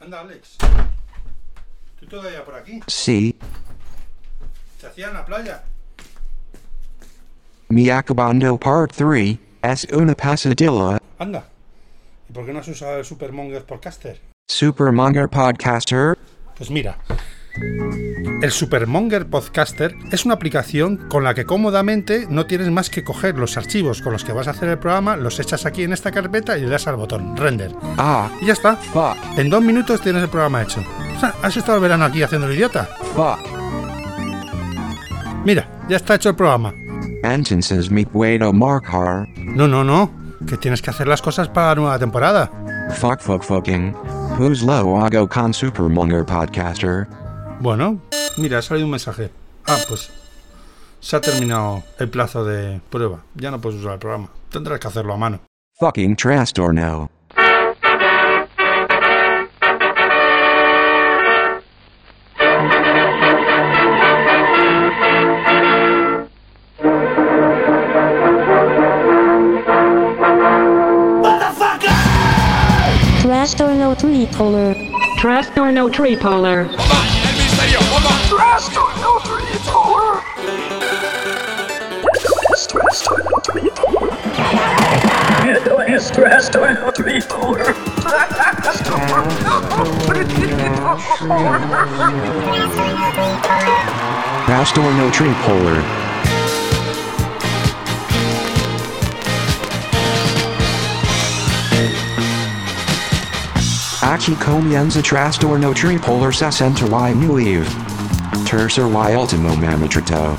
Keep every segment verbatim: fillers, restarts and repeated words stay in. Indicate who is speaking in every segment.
Speaker 1: Anda, Alex. ¿Tú todavía por aquí?
Speaker 2: Sí.
Speaker 1: ¿Se hacía en la playa?
Speaker 2: Mi acabando part tres es una pasadilla.
Speaker 1: Anda. ¿Y por qué no has usado el Supermonger Podcaster?
Speaker 2: Supermonger Podcaster.
Speaker 1: Pues mira, el Supermonger Podcaster es una aplicación con la que cómodamente no tienes más que coger los archivos con los que vas a hacer el programa, los echas aquí en esta carpeta y le das al botón Render.
Speaker 2: Ah.
Speaker 1: Y ya está.
Speaker 2: Fuck.
Speaker 1: En dos minutos tienes el programa hecho. O sea, ¿has estado el verano aquí haciendo el idiota?
Speaker 2: Fuck.
Speaker 1: Mira, ya está hecho el programa.
Speaker 2: Entonces me puedo marcar.
Speaker 1: No, no, no. Que tienes que hacer las cosas para la nueva temporada.
Speaker 2: Fuck, fuck, fucking. Pues lo hago con Supermonger Podcaster.
Speaker 1: Bueno, mira, ha salido un mensaje. Ah, pues se ha terminado el plazo de prueba. Ya no puedes usar el programa. Tendrás que hacerlo a mano.
Speaker 2: Fucking trastorno.
Speaker 3: Trastorno tripolar.
Speaker 4: Trastorno tripolar.
Speaker 5: ¡El misterio! ¡Vamos!
Speaker 6: Trastorno tripolar. Trastorno tripolar. Esto es Trastorno tripolar.
Speaker 2: Trastorno tripolar. Aquí comienza Trastorno tripolar sesenta y nueve. Tercer y último mamotreto.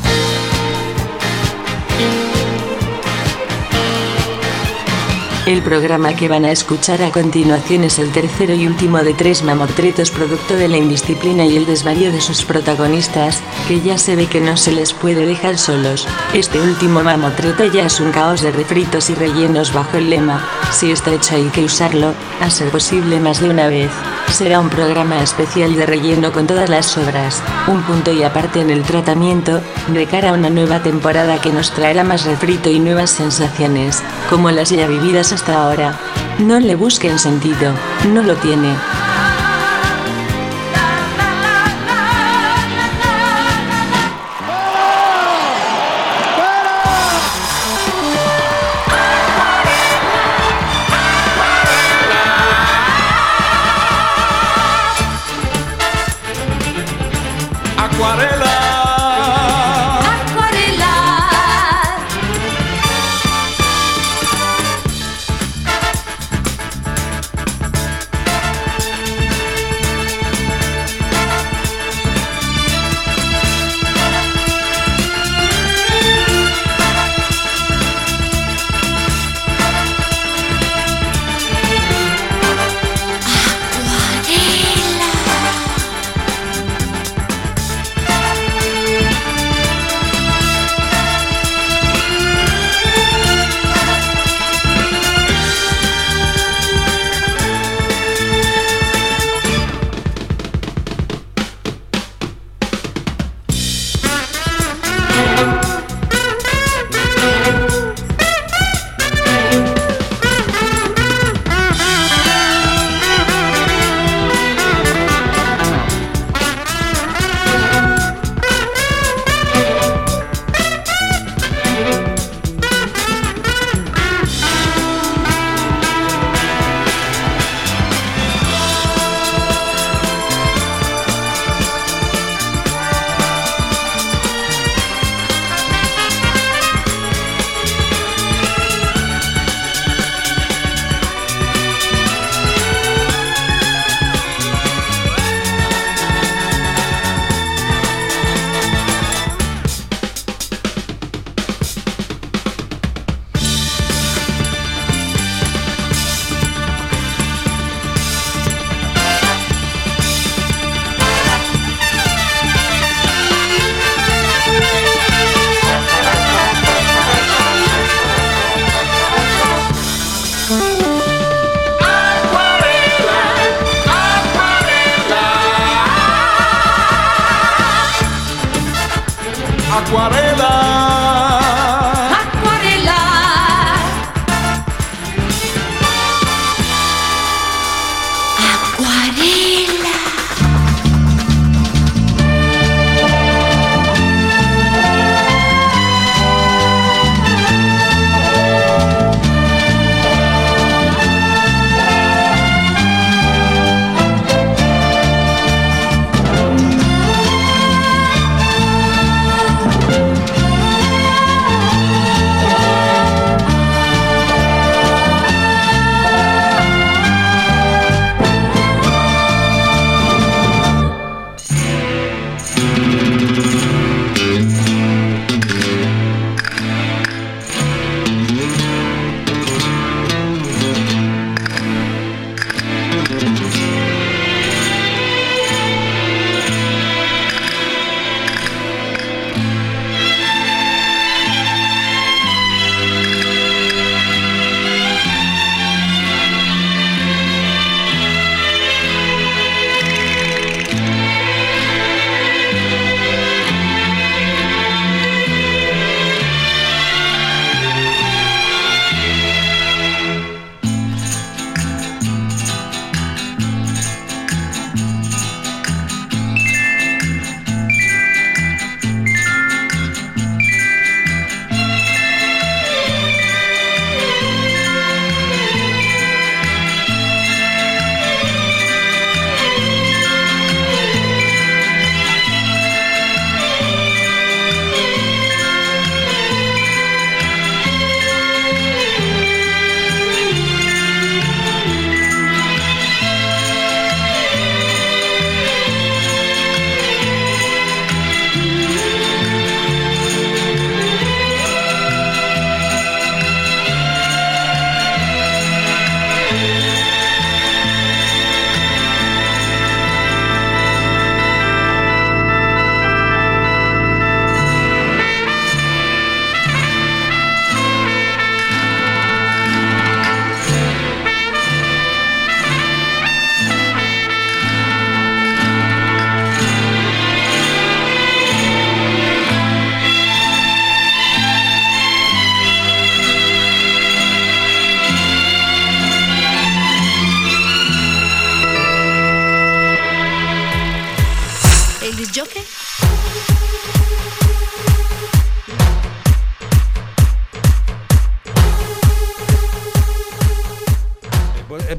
Speaker 7: El programa que van a escuchar a continuación es el tercero y último de tres mamotretos producto de la indisciplina y el desvarío de sus protagonistas, que ya se ve que no se les puede dejar solos. Este último mamotreto ya es un caos de refritos y rellenos bajo el lema, si está hecho hay que usarlo, a ser posible más de una vez. Será un programa especial de relleno con todas las obras, un punto y aparte en el tratamiento, de cara a una nueva temporada que nos traerá más refrito y nuevas sensaciones, como las ya vividas hasta ahora. No le busquen sentido, no lo tiene.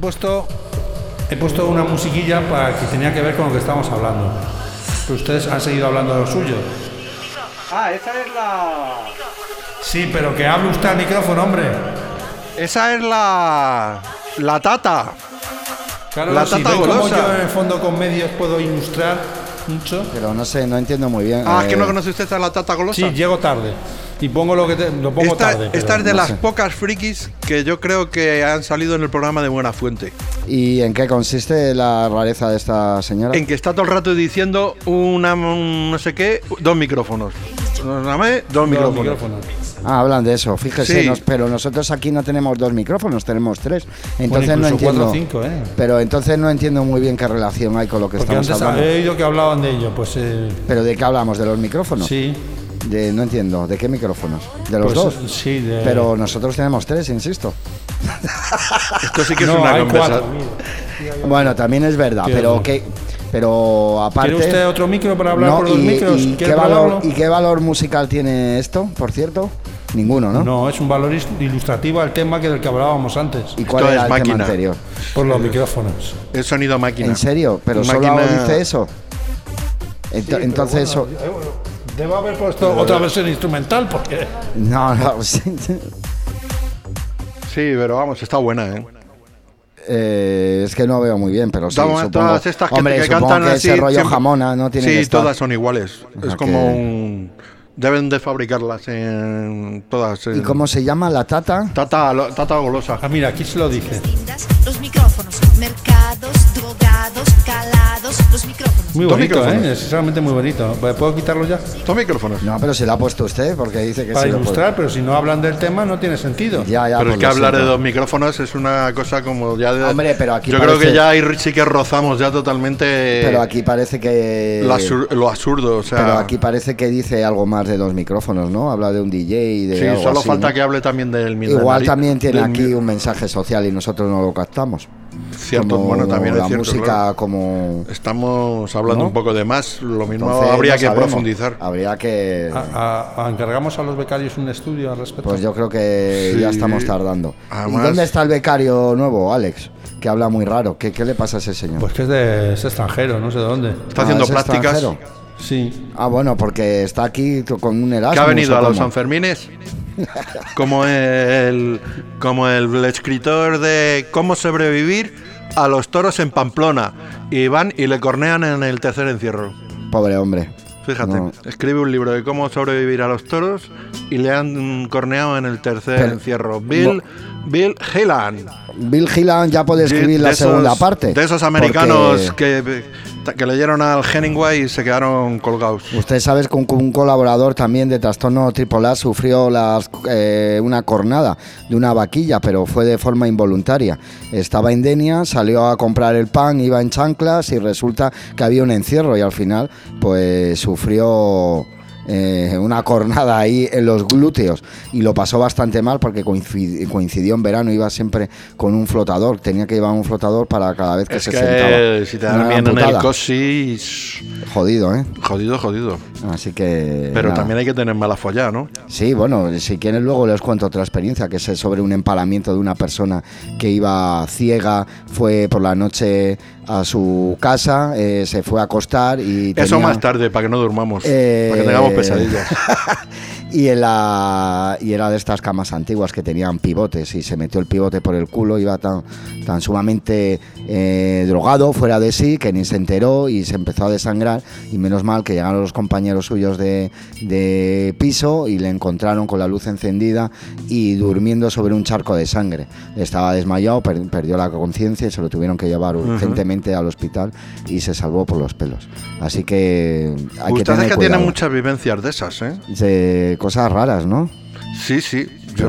Speaker 1: puesto he puesto una musiquilla para que tenía que ver con lo que estábamos hablando. Pero ustedes han seguido hablando de lo suyo.
Speaker 8: Ah, esa es la...
Speaker 1: Sí, pero que hable usted al micrófono, hombre.
Speaker 8: Esa es la... La tata.
Speaker 1: Claro,
Speaker 8: la
Speaker 1: si
Speaker 8: tata
Speaker 1: ven como
Speaker 8: golosa.
Speaker 1: yo en el fondo con medios puedo ilustrar mucho.
Speaker 9: Pero no sé, no entiendo muy bien.
Speaker 8: Ah,
Speaker 9: eh,
Speaker 8: ¿que no conoce usted a la tata golosa?
Speaker 1: Sí, llego tarde. Y pongo lo que te, lo pongo
Speaker 8: Esta,
Speaker 1: tarde.
Speaker 8: esta
Speaker 1: pero
Speaker 8: es de
Speaker 1: no
Speaker 8: las
Speaker 1: sé.
Speaker 8: pocas frikis que yo creo que han salido en el programa de Buena Fuente.
Speaker 9: ¿Y en qué consiste la rareza de esta señora?
Speaker 8: En que está todo el rato diciendo una un no sé qué, dos micrófonos. Dame dos
Speaker 1: Los
Speaker 8: micrófonos.
Speaker 1: micrófonos.
Speaker 9: Ah, hablan de eso, fíjese,
Speaker 8: Sí.
Speaker 9: nos- pero nosotros aquí no tenemos dos micrófonos, tenemos tres. Entonces
Speaker 1: Bueno,
Speaker 9: no
Speaker 1: incluso
Speaker 9: entiendo.
Speaker 1: cuatro o cinco, ¿eh?
Speaker 9: Pero entonces no entiendo muy bien qué relación hay con lo que
Speaker 1: Porque
Speaker 9: estamos
Speaker 1: antes
Speaker 9: hablando.
Speaker 1: he oído que hablaban de ello, pues eh,
Speaker 9: ¿Pero de qué hablamos? ¿De los micrófonos?
Speaker 1: sí.
Speaker 9: De, no entiendo, ¿de qué micrófonos? ¿De los
Speaker 1: Pues,
Speaker 9: dos?
Speaker 1: sí, de-
Speaker 9: Pero nosotros tenemos tres, insisto.
Speaker 8: Esto sí que es
Speaker 1: no,
Speaker 8: una
Speaker 1: hay
Speaker 8: conversación.
Speaker 1: cuatro. mira.
Speaker 9: Bueno, también es verdad,
Speaker 1: Quiero
Speaker 9: pero
Speaker 1: decir.
Speaker 9: que pero aparte.
Speaker 1: ¿Quiere usted otro micro para hablar
Speaker 9: No,
Speaker 1: por los
Speaker 9: y,
Speaker 1: micros?
Speaker 9: y
Speaker 1: ¿Quiere
Speaker 9: qué valor,
Speaker 1: probarlo?
Speaker 9: ¿Y qué valor musical tiene esto, por cierto? Ninguno, ¿no?
Speaker 1: No, es un valor is- ilustrativo al tema que del que hablábamos antes.
Speaker 9: ¿Y cuál
Speaker 8: Esto
Speaker 9: era
Speaker 8: es
Speaker 9: el tema
Speaker 8: máquina.
Speaker 9: anterior?
Speaker 1: Por los micrófonos.
Speaker 8: Es sonido máquina.
Speaker 9: ¿En serio? ¿Pero
Speaker 8: Máquina-
Speaker 9: solo dice eso? Ento- entonces eso...
Speaker 1: Debo haber puesto otra versión instrumental porque...
Speaker 9: No, no, sí.
Speaker 8: Sí, pero vamos, está buena, ¿eh?
Speaker 9: Eh, es que no veo muy bien, pero sí,
Speaker 8: Todas-
Speaker 9: supongo,
Speaker 8: todas estas que,
Speaker 9: hombre,
Speaker 8: que
Speaker 9: supongo
Speaker 8: cantan
Speaker 9: que
Speaker 8: así.
Speaker 9: ese rollo
Speaker 8: siempre-
Speaker 9: jamona no tiene
Speaker 8: sí,
Speaker 9: que estar.
Speaker 8: todas son iguales.
Speaker 9: O sea
Speaker 8: Es como
Speaker 9: que-
Speaker 8: un. Deben de fabricarlas en todas. En...
Speaker 9: ¿Y cómo se llama? ¿La tata?
Speaker 8: Tata, lo- tata golosa.
Speaker 1: Ah, mira, aquí se lo dice.
Speaker 10: Los micrófonos, mercados, drogados, calados, los micrófonos.
Speaker 1: Muy
Speaker 8: Dos
Speaker 1: bonito,
Speaker 8: micrófonos.
Speaker 1: ¿eh? Es realmente muy bonito. ¿Puedo quitarlo ya?
Speaker 8: Dos micrófonos.
Speaker 9: No, pero se la ha puesto usted porque dice que
Speaker 1: Para
Speaker 9: sí lo
Speaker 1: ilustrar, pero si no hablan del tema no tiene sentido.
Speaker 9: puede. Ya, ya,
Speaker 8: Pero
Speaker 9: pues
Speaker 8: es que
Speaker 9: lo
Speaker 8: hablar de
Speaker 9: siento.
Speaker 8: dos micrófonos es una cosa como ya de.
Speaker 9: Hombre, pero aquí
Speaker 8: Yo creo
Speaker 9: parece-
Speaker 8: que ya ahí sí que rozamos ya totalmente.
Speaker 9: Pero aquí parece que...
Speaker 8: lo, absur- lo absurdo, o sea.
Speaker 9: Pero aquí parece que dice algo más de dos micrófonos, ¿no? Habla de un D J y de
Speaker 8: Sí,
Speaker 9: algo
Speaker 8: solo
Speaker 9: así,
Speaker 8: falta
Speaker 9: ¿no?
Speaker 8: que hable también del mismo.
Speaker 9: Igual también tiene aquí un mensaje social y nosotros no lo captamos.
Speaker 8: Cierto,
Speaker 9: Como
Speaker 8: bueno, también
Speaker 9: la
Speaker 8: es cierto.
Speaker 9: música
Speaker 8: claro.
Speaker 9: como...
Speaker 8: Estamos hablando
Speaker 9: ¿No?
Speaker 8: un poco de más, lo mismo
Speaker 9: Entonces,
Speaker 8: habría
Speaker 9: no
Speaker 8: que
Speaker 9: sabemos.
Speaker 8: profundizar.
Speaker 9: Habría que...
Speaker 1: A- a- a- encargamos a los becarios un estudio al respecto.
Speaker 9: Pues yo creo que
Speaker 8: Sí.
Speaker 9: ya estamos tardando.
Speaker 8: Además-
Speaker 9: ¿Y dónde está el becario nuevo, Alex? Que habla muy raro. ¿Qué, qué le pasa a ese señor?
Speaker 1: Pues que es de es extranjero, no sé de dónde.
Speaker 8: Está
Speaker 9: Ah,
Speaker 8: haciendo
Speaker 9: ¿es
Speaker 8: prácticas.
Speaker 9: extranjero?
Speaker 1: Sí.
Speaker 9: Ah, bueno, porque está aquí t- con un Erasmus.
Speaker 8: Que ha venido
Speaker 9: ¿o
Speaker 8: a los
Speaker 9: cómo?
Speaker 8: Sanfermines como el como el escritor de Cómo sobrevivir a los toros en Pamplona y van y le cornean en el tercer encierro.
Speaker 9: Pobre hombre.
Speaker 8: Fíjate,
Speaker 9: No.
Speaker 8: escribe un libro de cómo sobrevivir a los toros y le han corneado en el tercer
Speaker 9: Pero-
Speaker 8: encierro. Bill Bill Hillan.
Speaker 9: Bill Hillan ya puede escribir
Speaker 8: De
Speaker 9: la
Speaker 8: esos-
Speaker 9: segunda parte.
Speaker 8: De esos americanos
Speaker 9: porque
Speaker 8: que, que leyeron al Hemingway y se quedaron colgados.
Speaker 9: Usted sabe que un, un colaborador también de Trastorno Tripolar sufrió las, eh, una cornada de una vaquilla, pero fue de forma involuntaria. Estaba en Denia, salió a comprar el pan, iba en chanclas y resulta que había un encierro y al final pues sufrió eh, una cornada ahí en los glúteos y lo pasó bastante mal porque coincid- coincidió en verano, iba siempre con un flotador, tenía que llevar un flotador para cada vez que
Speaker 8: Es
Speaker 9: se
Speaker 8: que
Speaker 9: sentaba.
Speaker 8: si te
Speaker 9: Una
Speaker 8: dan bien
Speaker 9: gran
Speaker 8: en el
Speaker 9: putada.
Speaker 8: cosi,
Speaker 9: Jodido, ¿eh?
Speaker 8: jodido, jodido.
Speaker 9: Así que...
Speaker 8: Pero
Speaker 9: nada.
Speaker 8: también hay que tener mala follada, ¿no?
Speaker 9: Sí, bueno, si quieren luego les cuento otra experiencia, que es sobre un empalamiento de una persona que iba ciega, fue por la noche a su casa, eh, se fue a acostar y
Speaker 8: Eso
Speaker 9: tenía-
Speaker 8: más tarde, para que no durmamos,
Speaker 9: Eh,
Speaker 8: para que tengamos pesadillas.
Speaker 9: y, en la, y era de estas camas antiguas que tenían pivotes y se metió el pivote por el culo, iba tan, tan sumamente eh, drogado, fuera de sí, que ni se enteró y se empezó a desangrar y menos mal que llegaron los compañeros suyos de, de piso y le encontraron con la luz encendida y durmiendo sobre un charco de sangre. Estaba desmayado, per- perdió la conciencia y se lo tuvieron que llevar urgentemente al hospital y se salvó por los pelos. Así que hay que
Speaker 8: Usted
Speaker 9: tener
Speaker 8: es que
Speaker 9: cuidado.
Speaker 8: tiene muchas vivencias de esas, ¿eh?
Speaker 9: De cosas raras, ¿no?
Speaker 8: Sí, sí.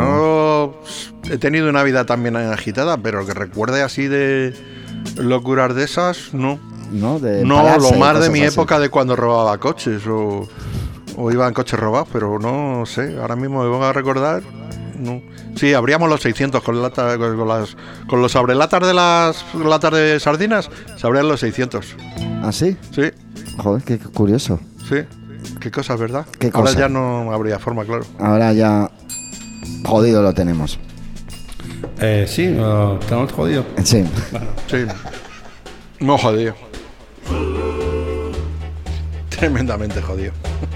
Speaker 8: Yo he tenido una vida también agitada, pero que recuerde así de locuras de esas, no.
Speaker 9: No, de
Speaker 8: No,
Speaker 9: empalarse
Speaker 8: lo
Speaker 9: y
Speaker 8: más de
Speaker 9: cosas
Speaker 8: mi
Speaker 9: así.
Speaker 8: época de cuando robaba coches o, o iba en coches robados, pero no sé, ahora mismo me vengo a recordar, no. Sí, abríamos los seiscientos con, lata, con, con las, con los abrelatas de las latas de sardinas, se abrían los seiscientos.
Speaker 9: ¿Ah, sí?
Speaker 8: Sí,
Speaker 9: Joder, qué qué curioso.
Speaker 8: sí. Qué cosas, ¿verdad?
Speaker 9: Qué
Speaker 8: Ahora
Speaker 9: cosa.
Speaker 8: ya no habría forma, claro.
Speaker 9: Ahora ya jodido lo tenemos.
Speaker 1: Eh, sí, uh, ¿estamos jodidos?
Speaker 9: Sí.
Speaker 1: Bueno.
Speaker 8: Sí. Muy jodido. Tremendamente jodido.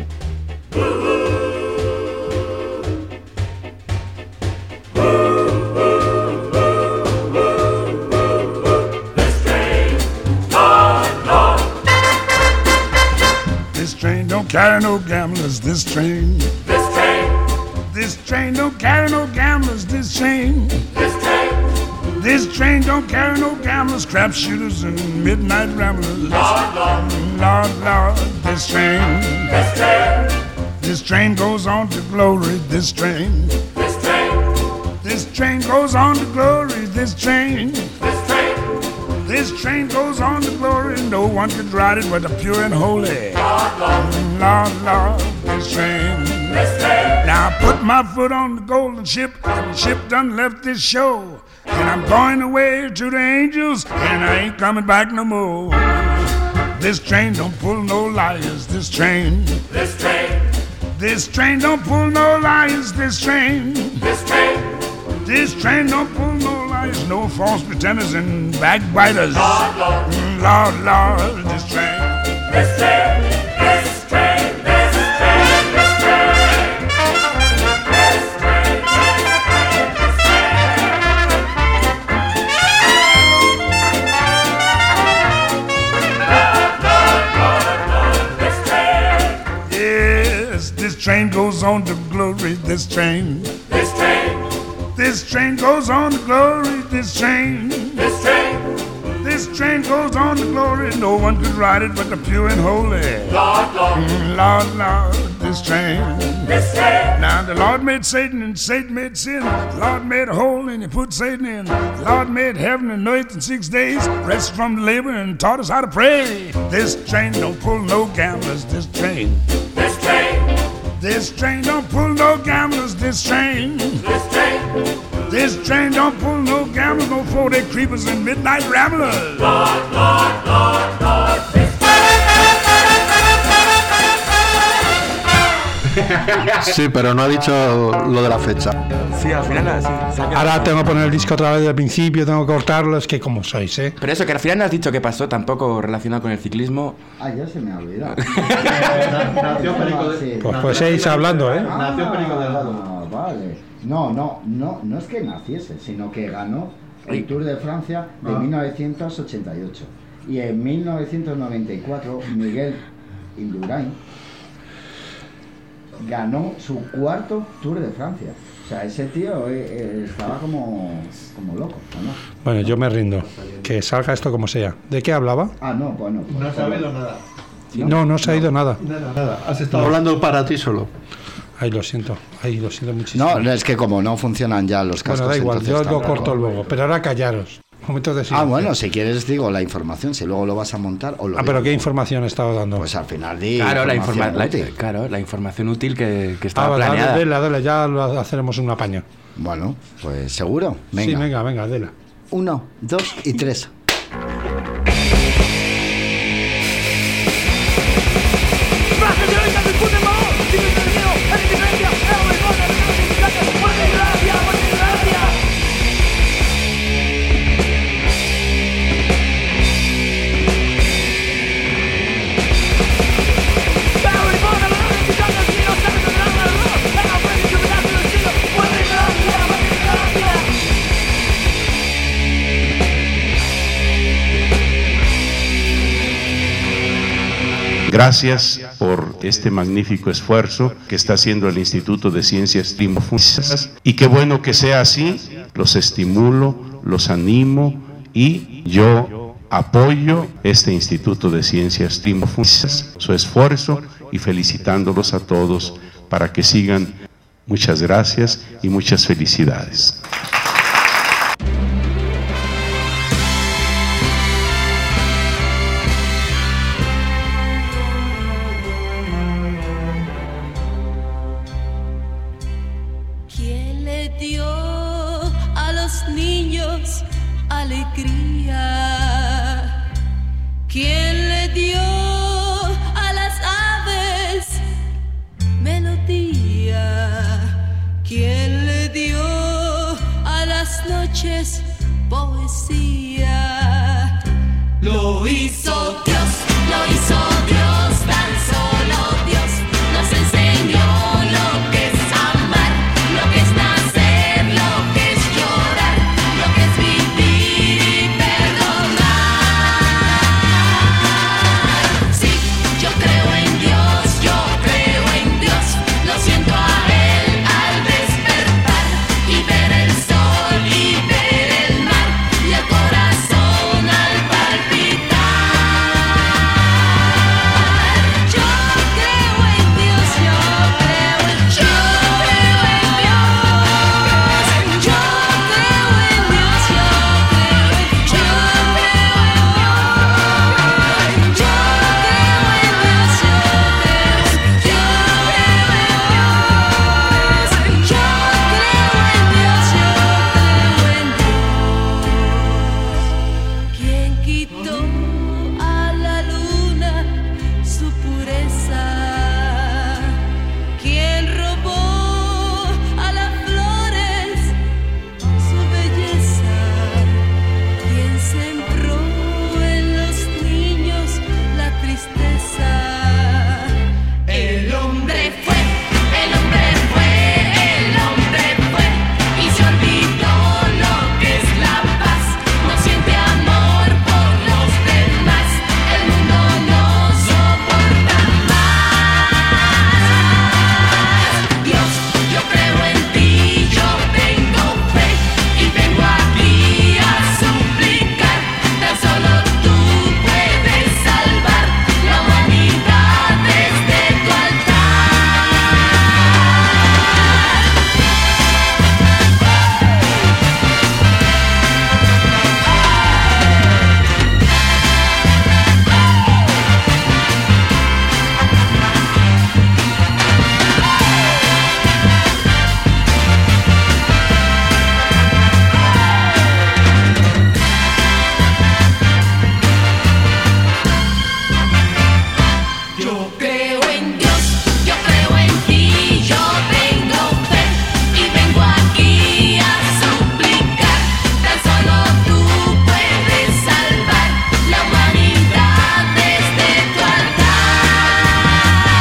Speaker 11: This train don't carry no gamblers, this train.
Speaker 5: This train,
Speaker 11: This train don't carry no gamblers, this train.
Speaker 5: this train,
Speaker 11: This train don't carry no gamblers, crap shooters, and midnight ramblers.
Speaker 5: Lord, Lord,
Speaker 11: Lord, Lord, this train.
Speaker 5: this train,
Speaker 11: This train goes on to glory, this train.
Speaker 5: this train,
Speaker 11: This train goes on to glory, this train.
Speaker 5: this train,
Speaker 11: This train goes on to glory, no one could ride it but the pure and holy.
Speaker 5: Lord, Lord,
Speaker 11: Lord, Lord, this train.
Speaker 5: this train,
Speaker 11: Now I put my foot on the golden ship, and the ship done left this show. And I'm going away to the angels, and I ain't coming back no more. This train don't pull no liars, this train.
Speaker 5: this train,
Speaker 11: This train don't pull no liars, this train.
Speaker 5: this train,
Speaker 11: This train don't pull no liars, no false pretenders and backbiters.
Speaker 5: Lord, Lord,
Speaker 11: Lord, Lord, this train.
Speaker 5: this train, this train, this train, this train, this train, this train,
Speaker 11: Yes, this train goes on to glory, this train.
Speaker 5: this train,
Speaker 11: This train goes on to glory, this train.
Speaker 5: this train,
Speaker 11: This train goes on to glory, no one could ride it but the pure and holy.
Speaker 5: Lord, Lord,
Speaker 11: Lord, Lord, this train.
Speaker 5: this train,
Speaker 11: Now the Lord made Satan and Satan made sin. The Lord made a hole and he put Satan in. The Lord made heaven and earth in six days, rested from labor and taught us how to pray. This train don't pull no gamblers, this train.
Speaker 5: this train,
Speaker 11: This train don't pull no gamblers, this train.
Speaker 5: this train,
Speaker 11: This train don't pull no gamblers, no four-day creepers and midnight ramblers.
Speaker 5: Lord, Lord, Lord, Lord, this
Speaker 8: Sí, pero no ha dicho lo de la fecha.
Speaker 12: Sí, al final nada, sí. se ha quedado-
Speaker 1: Ahora tengo que poner el disco otra vez del principio, tengo que cortarlo, es que como sois, ¿eh?
Speaker 12: Pero eso, que al final no has dicho qué pasó, tampoco relacionado con el ciclismo.
Speaker 9: Ah, ya se me ha olvidado.
Speaker 8: Nació Perico de-
Speaker 9: Sí.
Speaker 1: Pues pues seguís hablando, ¿eh?
Speaker 8: Nació Perico Delgado.
Speaker 9: Ah, vale. No, no, no, no es que naciese, sino que ganó el Tour de Francia de mil novecientos ochenta y ocho. Y en mil novecientos noventa y cuatro Miguel Indurain ganó su cuarto Tour de Francia. O sea, ese tío eh, eh, estaba como, como loco, ¿o no?
Speaker 1: Bueno, yo me rindo. Que salga esto como sea. ¿De qué hablaba?
Speaker 9: Ah, no, bueno. pues,
Speaker 8: No ha sabido nada.
Speaker 1: No, no se ha ido nada.
Speaker 8: Nada, nada. Has estado hablando para ti solo.
Speaker 1: Ay, lo siento. Ay, lo siento muchísimo.
Speaker 9: No, no, es que como no funcionan ya los cascos.
Speaker 1: Bueno, da igual,
Speaker 9: entonces
Speaker 1: yo lo
Speaker 9: tampoco.
Speaker 1: corto luego. Pero ahora callaros. Momentos de
Speaker 9: Ah,
Speaker 1: silencio.
Speaker 9: bueno, si quieres digo la información, si luego lo vas a montar o lo
Speaker 1: Ah, pero
Speaker 9: digo.
Speaker 1: ¿qué información he estado dando?
Speaker 9: Pues al final di
Speaker 12: Claro, la,
Speaker 9: información
Speaker 12: informa la,
Speaker 9: útil.
Speaker 12: claro, la información útil que, que
Speaker 1: Ah,
Speaker 12: estaba
Speaker 1: dale,
Speaker 12: planeada.
Speaker 1: dale, dale, ya lo haceremos un apaño.
Speaker 9: Bueno, pues seguro. Venga.
Speaker 1: Sí, venga, venga, dela.
Speaker 9: Uno, dos y tres.
Speaker 13: Gracias por este magnífico esfuerzo que está haciendo el Instituto de Ciencias Trimofusas y qué bueno que sea así, los estimulo, los animo y yo apoyo este Instituto de Ciencias Trimofusas, su esfuerzo y felicitándolos a todos para que sigan. Muchas gracias y muchas felicidades.
Speaker 10: ¿Quién le dio a los niños alegría? ¿Quién le dio a las aves melodía? ¿Quién le dio a las noches Lo hizo Dios, lo hizo Dios, tan solo Dios nos enseñó lo que es amar, lo que es nacer, lo que es llorar, lo que es vivir y perdonar. Sí, yo creo en Dios, yo creo en Dios, lo siento a Él al despertar y ver el sol y ver el mar y el corazón al palpitar. Yo creo en Dios, yo creo en Dios, yo creo en Dios, yo creo en Dios, yo creo en Dios, yo creo en Dios, yo creo en Dios, yo ¿Quién quitó a la luna su pureza? ¿Quién robó a las flores su belleza? ¿Quién sembró en los niños la tristeza? El hombre fue, el hombre fue, el hombre fue y se olvidó lo que es la paz. No siente amor por los demás, el mundo no soporta más. Dios, yo creo en ti, yo tengo fe y vengo aquí a suplicar. Tan solo tú puedes salvar la humanidad desde tu altar. Yo creo en Dios, yo creo en ti, yo tengo fe y vengo aquí a suplicar. Tan solo tú puedes salvar la humanidad desde tu altar.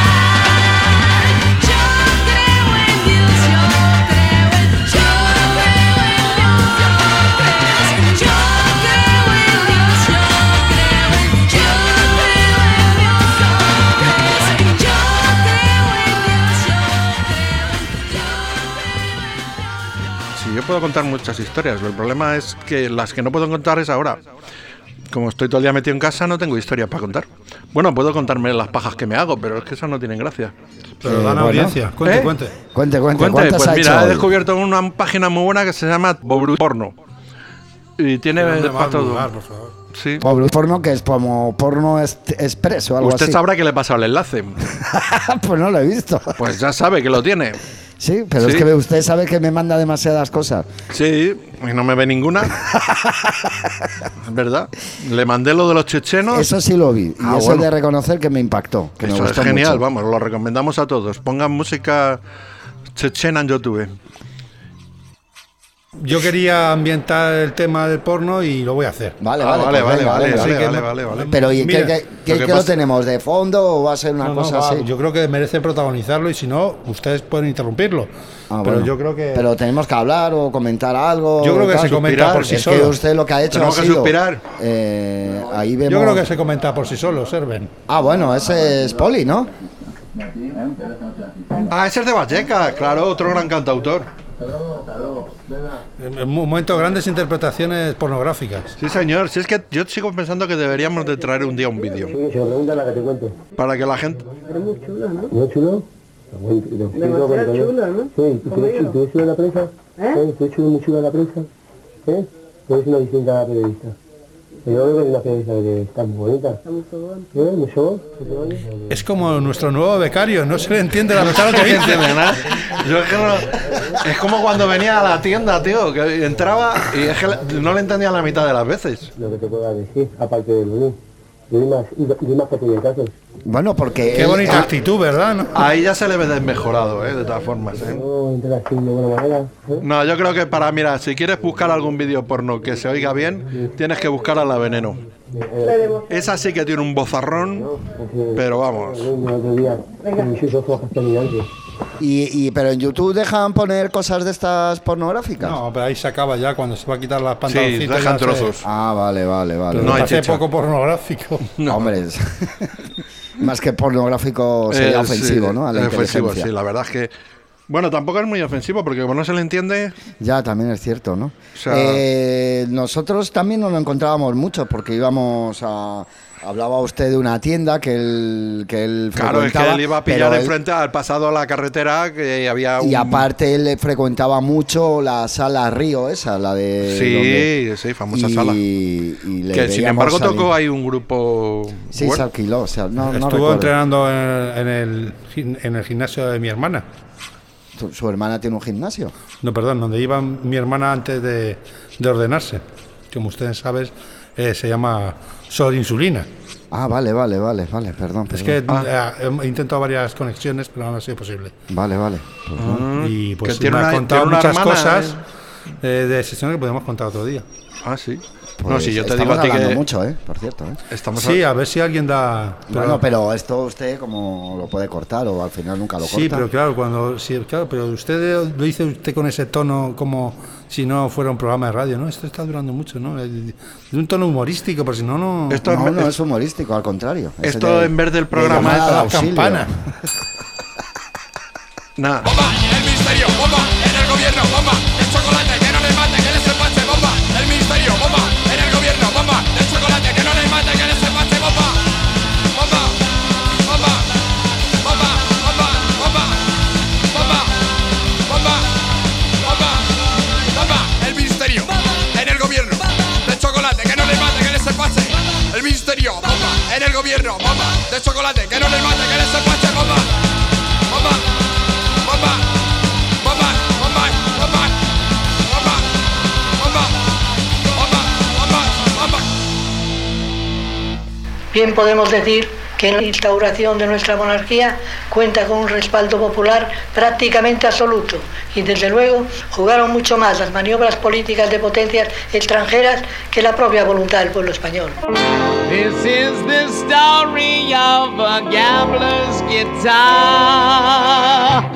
Speaker 10: Yo creo en Dios, yo creo en Dios, yo creo en Dios, yo creo en Dios, yo creo en Dios, yo creo en Dios, yo creo en Dios, yo
Speaker 8: Sí, yo puedo contar muchas historias. El problema es que las que no puedo contar es ahora. Como estoy todo el día metido en casa, no tengo historias para contar. Bueno, puedo contarme las pajas que me hago, pero es que esas no tienen gracia.
Speaker 1: Pero
Speaker 9: Eh,
Speaker 1: dan
Speaker 9: bueno.
Speaker 1: audiencia. Cuente,
Speaker 8: ¿Eh?
Speaker 1: cuente.
Speaker 9: Cuente, cuente,
Speaker 8: Cuente,
Speaker 9: ¿cuántas
Speaker 8: pues
Speaker 9: ha
Speaker 8: mira,
Speaker 9: hecho
Speaker 8: he
Speaker 9: hoy?
Speaker 8: descubierto una página muy buena que se llama Bobru Porno. Y tiene
Speaker 1: ¿Dónde va
Speaker 8: para
Speaker 1: a
Speaker 8: todo.
Speaker 1: vulgar, por favor?
Speaker 8: Sí.
Speaker 9: Pobre porno, que es como porno est- expreso, algo
Speaker 8: Usted
Speaker 9: así.
Speaker 8: sabrá que le he pasado el enlace.
Speaker 9: Pues no lo he visto.
Speaker 8: Pues ya sabe que lo tiene.
Speaker 9: Sí, pero
Speaker 8: Sí.
Speaker 9: es que usted sabe que me manda demasiadas cosas.
Speaker 8: Sí, y no me ve ninguna. Es verdad. Le mandé lo de los chechenos.
Speaker 9: Eso sí lo vi. Y
Speaker 8: Ah,
Speaker 9: eso
Speaker 8: bueno.
Speaker 9: he de reconocer que me impactó. Que me
Speaker 8: Eso es
Speaker 9: gustó
Speaker 8: genial,
Speaker 9: mucho.
Speaker 8: vamos, lo recomendamos a todos. Pongan música chechena en YouTube.
Speaker 1: Yo quería ambientar el tema del porno y lo voy a hacer.
Speaker 9: Vale,
Speaker 8: Ah,
Speaker 9: vale,
Speaker 8: vale,
Speaker 9: pues
Speaker 8: vale,
Speaker 9: venga,
Speaker 8: vale,
Speaker 9: venga.
Speaker 8: vale,
Speaker 1: Así que
Speaker 8: vale,
Speaker 1: no-
Speaker 8: vale, vale.
Speaker 9: Pero ¿y
Speaker 1: Mira,
Speaker 9: qué, qué- qué-
Speaker 8: lo que
Speaker 9: qué lo
Speaker 8: pasa-
Speaker 9: tenemos? ¿De fondo o va a ser una
Speaker 1: No, no,
Speaker 9: cosa
Speaker 1: va,
Speaker 9: así?
Speaker 1: yo creo que merece protagonizarlo y si no, ustedes pueden interrumpirlo.
Speaker 9: Ah,
Speaker 1: pero
Speaker 9: bueno.
Speaker 1: yo creo que.
Speaker 9: Pero tenemos que hablar o comentar algo.
Speaker 1: Yo creo que
Speaker 9: tal.
Speaker 1: se comenta por sí
Speaker 9: Es
Speaker 1: solo.
Speaker 9: que usted lo que ha hecho
Speaker 8: Tenemos
Speaker 9: ha
Speaker 8: que
Speaker 9: sido,
Speaker 8: suspirar.
Speaker 9: eh, ahí vemos.
Speaker 1: Yo creo que se comenta por sí solo, Serven.
Speaker 9: Ah, bueno, ese es Poli, ¿no?
Speaker 8: Ah, ese es de Vallecas, claro, otro gran cantautor.
Speaker 1: En un momento, grandes interpretaciones pornográficas.
Speaker 8: Sí, señor. Si es que yo sigo pensando que deberíamos de traer un día un vídeo.
Speaker 14: Se lo pregunta la que te cuento.
Speaker 8: Para que la gente...
Speaker 14: Eres muy chula, ¿no? ¿No chulo? Demasiado chula, ¿no? Sí, ¿tú eres tú eres chula en la prensa? ¿Eh? ¿Tú eres chulo, muy chula en la prensa? ¿Eh? ¿Tú eres una distinta periodista? Yo creo que es una periodista que está muy bonita. ¿Está muy sobón? ¿Eh? ¿Muy sobón?
Speaker 1: Es como nuestro nuevo becario, no se le entiende la mitad de lo
Speaker 8: No
Speaker 1: que
Speaker 8: se
Speaker 1: dice.
Speaker 8: entiende nada. Yo es que no- es como cuando venía a la tienda, tío, que entraba y es que no le entendía la mitad de las veces.
Speaker 14: Lo que te puedo decir, aparte del bonito. Y hay más, y, y hay más cantidad de casos.
Speaker 9: Bueno, porque...
Speaker 1: Qué
Speaker 9: él-
Speaker 1: bonita
Speaker 9: él-
Speaker 1: actitud, ¿verdad? ¿No?
Speaker 8: Ahí ya se le ve desmejorado, ¿eh? De todas formas, ¿eh?
Speaker 14: No, interacción de buena manera. ¿eh?
Speaker 8: No, yo creo que para, mira, si quieres buscar algún vídeo porno que se oiga bien, tienes que buscar a la Veneno. Esa sí que tiene un bozarrón, pero vamos.
Speaker 14: El otro día, mis hijos ojos castellantes.
Speaker 9: Y, y, pero en YouTube dejan poner cosas de estas pornográficas.
Speaker 1: No, pero ahí se acaba ya cuando se va a quitar las pantaloncitas.
Speaker 8: dejan
Speaker 1: ya se-
Speaker 8: trozos.
Speaker 9: Ah, vale, vale, vale.
Speaker 1: Pero
Speaker 8: No hay
Speaker 1: hace
Speaker 8: chicha.
Speaker 1: poco pornográfico.
Speaker 9: Hombre, es- más que pornográfico sería
Speaker 8: Eh,
Speaker 9: ofensivo,
Speaker 8: sí,
Speaker 9: ¿no? A la
Speaker 8: ofensivo,
Speaker 9: inteligencia.
Speaker 8: sí, la verdad es que... Bueno, tampoco es muy ofensivo porque como no se le entiende...
Speaker 9: Ya, también es cierto, ¿no?
Speaker 8: sea-
Speaker 9: Eh, nosotros también no lo encontrábamos mucho porque íbamos a... Hablaba usted de una tienda que él, que él
Speaker 8: Claro, es que
Speaker 9: frecuentaba,
Speaker 8: él iba a pillar
Speaker 9: pero él-
Speaker 8: enfrente al pasado a la carretera que había un...
Speaker 9: Y aparte él frecuentaba mucho la sala Río esa, la de...
Speaker 8: Sí,
Speaker 9: donde-
Speaker 8: sí, famosa
Speaker 9: y-
Speaker 8: sala.
Speaker 9: y le
Speaker 8: Que sin
Speaker 9: veíamos
Speaker 8: embargo
Speaker 9: salir.
Speaker 8: tocó ahí un grupo...
Speaker 9: Sí,
Speaker 8: bueno.
Speaker 9: se alquiló, o sea, no, no
Speaker 1: Estuvo
Speaker 9: recuerdo.
Speaker 1: entrenando en, en el, gim- en el gimnasio de mi hermana.
Speaker 9: ¿Su, su hermana tiene un gimnasio?
Speaker 1: No, perdón, donde iba mi hermana antes de, de ordenarse. Como ustedes saben, eh, se llama Sol Insulina.
Speaker 9: Ah, vale, vale, vale, vale, perdón.
Speaker 1: Es
Speaker 9: perdón.
Speaker 1: que eh, he intentado varias conexiones, pero no ha sido posible.
Speaker 9: Vale, vale. Pues no.
Speaker 1: Y pues
Speaker 8: que tiene
Speaker 1: me
Speaker 8: una-
Speaker 1: ha contado
Speaker 8: tiene una
Speaker 1: muchas
Speaker 8: hermana,
Speaker 1: cosas eh, de sesiones que podemos contar otro día.
Speaker 8: Ah, sí.
Speaker 9: Pues
Speaker 8: no, si yo te
Speaker 9: estamos
Speaker 8: digo a ti
Speaker 9: hablando
Speaker 8: que...
Speaker 9: mucho, ¿eh? Por cierto, ¿eh?
Speaker 8: Estamos
Speaker 1: Sí, a ver si alguien da... pero-
Speaker 9: Bueno, pero esto usted como lo puede cortar o al final nunca lo corta.
Speaker 1: Sí, pero claro, cuando sí, claro, pero usted lo dice usted con ese tono como si no fuera un programa de radio, ¿no? Esto está durando mucho, ¿no? El- de un tono humorístico, por si no, no.
Speaker 8: Esto
Speaker 9: No,
Speaker 8: es-
Speaker 9: no es humorístico, al contrario. Es
Speaker 8: Esto
Speaker 9: de-
Speaker 8: en vez del
Speaker 9: de
Speaker 8: programa
Speaker 9: llamada
Speaker 8: es
Speaker 9: de
Speaker 8: la
Speaker 9: auxilio.
Speaker 1: campana.
Speaker 8: Nada.
Speaker 5: Bomba, el misterio, bomba, en el gobierno, bomba, el chocolate, que no le mate, que le sepache, bomba, el misterio, bomba, en el gobierno, bomba, el chocolate, que no le mate, que le sepache, bomba, bomba, bomba, bomba, bomba, bomba, bomba, bomba, bomba, bomba, el misterio, en el gobierno, del chocolate, que no le mate, que le sepache, el misterio, bomba, en el gobierno, bomba, del chocolate, que no le mate, que le sepache, bomba, bomba. Bomba, bomba, bomba, bomba, bomba, bomba, bomba, bomba, bomba.
Speaker 15: Bien podemos decir que la instauración de nuestra monarquía cuenta con un respaldo popular prácticamente absoluto y desde luego jugaron mucho más las maniobras políticas de potencias extranjeras que la propia voluntad del pueblo español.
Speaker 16: This is the story of a gambler's guitar.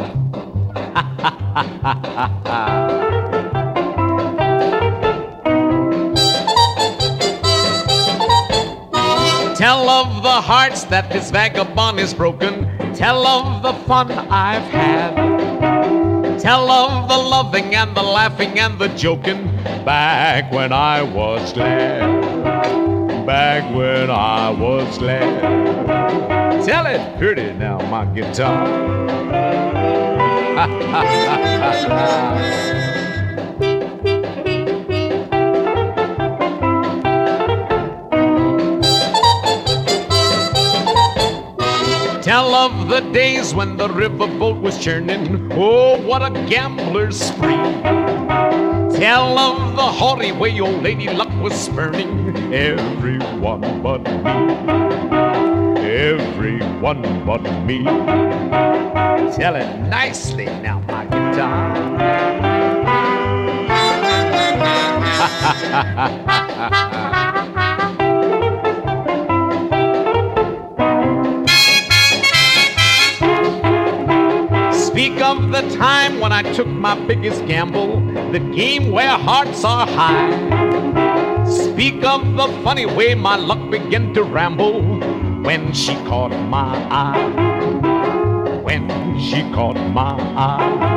Speaker 16: Tell of the hearts that this vagabond has broken. Tell of the fun I've had. Tell of the loving and the laughing and the joking back when I was glad. Back when I was glad. Tell it pretty now, my guitar. Tell of the days when the riverboat was churning. Oh, what a gambler's spree. Tell of the haughty way old Lady Luck was spurning everyone but me. Everyone but me. Tell it nicely now, my guitar. Speak of the time when I took my biggest gamble, the game where hearts are high. Speak of the funny way my luck began to ramble when she caught my eye. When she caught my eye.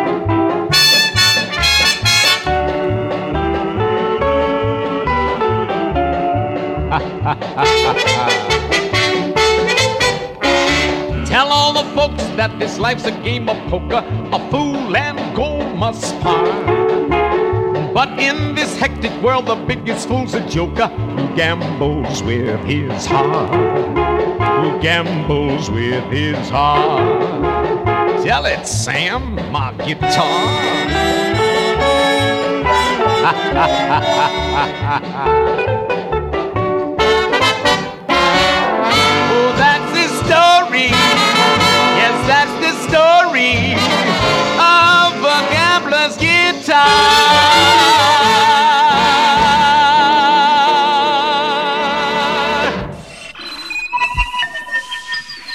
Speaker 16: Tell all the folks that this life's a game of poker, a fool and gold must par. But in this hectic world, the biggest fool's a joker who gambles with his heart. Who gambles with his heart. Tell it, Sam, my guitar.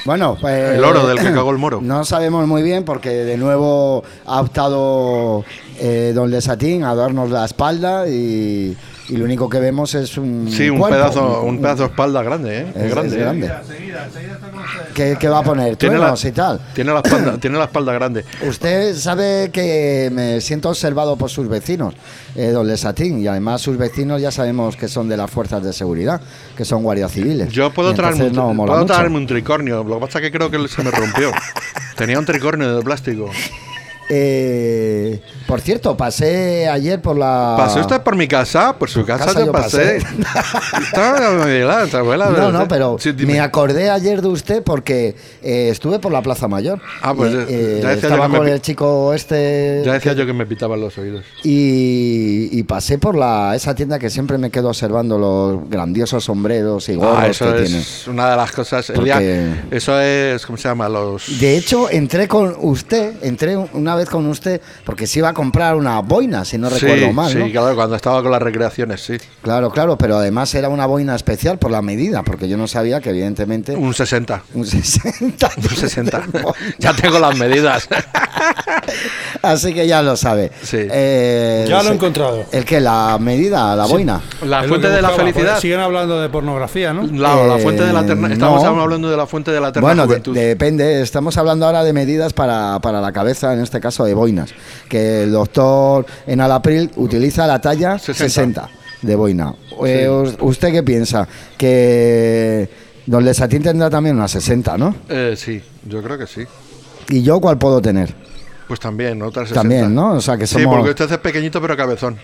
Speaker 9: Bueno, pues...
Speaker 8: El oro del que cagó el moro.
Speaker 9: No sabemos muy bien porque de nuevo ha optado eh, don Lesatín a darnos la espalda y, y lo único que vemos es un
Speaker 8: Sí, un
Speaker 9: cuerpo,
Speaker 8: pedazo un pedazo de espalda grande, ¿eh?
Speaker 9: Es,
Speaker 8: grande.
Speaker 9: es grande.
Speaker 8: ¿eh?
Speaker 9: ¿Qué, qué va a poner?
Speaker 8: Tiene la,
Speaker 9: ¿Truenos y tal?
Speaker 8: Tiene la espalda, tiene la espalda grande.
Speaker 9: Usted sabe que me siento observado por sus vecinos, eh, don Lesatín, y además sus vecinos ya sabemos que son de las fuerzas de seguridad, que son guardias civiles.
Speaker 8: Yo puedo
Speaker 9: Y
Speaker 8: traerme,
Speaker 9: entonces
Speaker 8: un,
Speaker 9: no mola
Speaker 8: puedo
Speaker 9: mucho.
Speaker 8: traerme un tricornio, lo que pasa es que creo que se me rompió. Tenía un tricornio de plástico.
Speaker 9: Eh, por cierto, pasé ayer por la...
Speaker 8: ¿Pasó usted por mi casa? Por su casa,
Speaker 9: casa
Speaker 8: yo
Speaker 9: yo
Speaker 8: pasé. Estaba abuela, abuela,
Speaker 9: No, no, pero
Speaker 8: Sí, dime.
Speaker 9: me acordé ayer de usted porque eh, estuve por la Plaza Mayor.
Speaker 8: Ah, pues
Speaker 9: Y,
Speaker 8: ya-
Speaker 9: eh,
Speaker 8: ya decía yo
Speaker 9: estaba
Speaker 8: que me
Speaker 9: con
Speaker 8: pi-
Speaker 9: el chico este
Speaker 8: Ya decía yo que me pitaban los oídos.
Speaker 9: y, y pasé por la esa tienda que siempre me quedo observando los grandiosos sombreros y gorros
Speaker 8: Ah, eso
Speaker 9: que
Speaker 8: es
Speaker 9: tienen.
Speaker 8: una de las cosas. el
Speaker 9: Porque-
Speaker 8: día- eso es, ¿cómo se llama? Los.
Speaker 9: De hecho, entré con usted, entré una vez con usted porque se iba a comprar una boina, si no
Speaker 8: Sí,
Speaker 9: recuerdo mal,
Speaker 8: sí,
Speaker 9: ¿no?
Speaker 8: claro, cuando estaba con las recreaciones, sí.
Speaker 9: Claro, claro, pero además era una boina especial por la medida, porque yo no sabía que evidentemente...
Speaker 8: Un sesenta.
Speaker 9: Un sesenta.
Speaker 8: Un sesenta. Ya tengo las medidas.
Speaker 9: Así que ya lo sabe.
Speaker 8: Sí.
Speaker 9: Eh,
Speaker 1: Ya lo he
Speaker 9: sí.
Speaker 1: encontrado.
Speaker 9: ¿El qué? ¿La medida? ¿La
Speaker 1: Sí.
Speaker 9: boina?
Speaker 8: La
Speaker 1: Es lo
Speaker 8: fuente
Speaker 1: que
Speaker 8: de la
Speaker 1: buscaba,
Speaker 8: felicidad.
Speaker 1: porque siguen hablando de pornografía, ¿no?
Speaker 8: La, la
Speaker 9: Eh,
Speaker 8: fuente de la eterna. Estamos
Speaker 9: no.
Speaker 8: hablando de la fuente de la eterna
Speaker 9: Bueno, de-
Speaker 8: juventud.
Speaker 9: depende. Estamos hablando ahora de medidas para, para la cabeza, en este caso de boinas. Que el doctor en Alapril utiliza la talla
Speaker 8: sesenta.
Speaker 9: sesenta de boina. Eh,
Speaker 8: Sí.
Speaker 9: us- ¿Usted qué piensa? Que don Lesatín tendrá también una sesenta, ¿no?
Speaker 8: Eh, sí, yo creo que sí.
Speaker 9: ¿Y yo cuál puedo tener?
Speaker 8: Pues también, otra sesenta.
Speaker 9: También, ¿no? O sea, que
Speaker 8: Sí,
Speaker 9: somos...
Speaker 8: porque usted es pequeñito pero cabezón.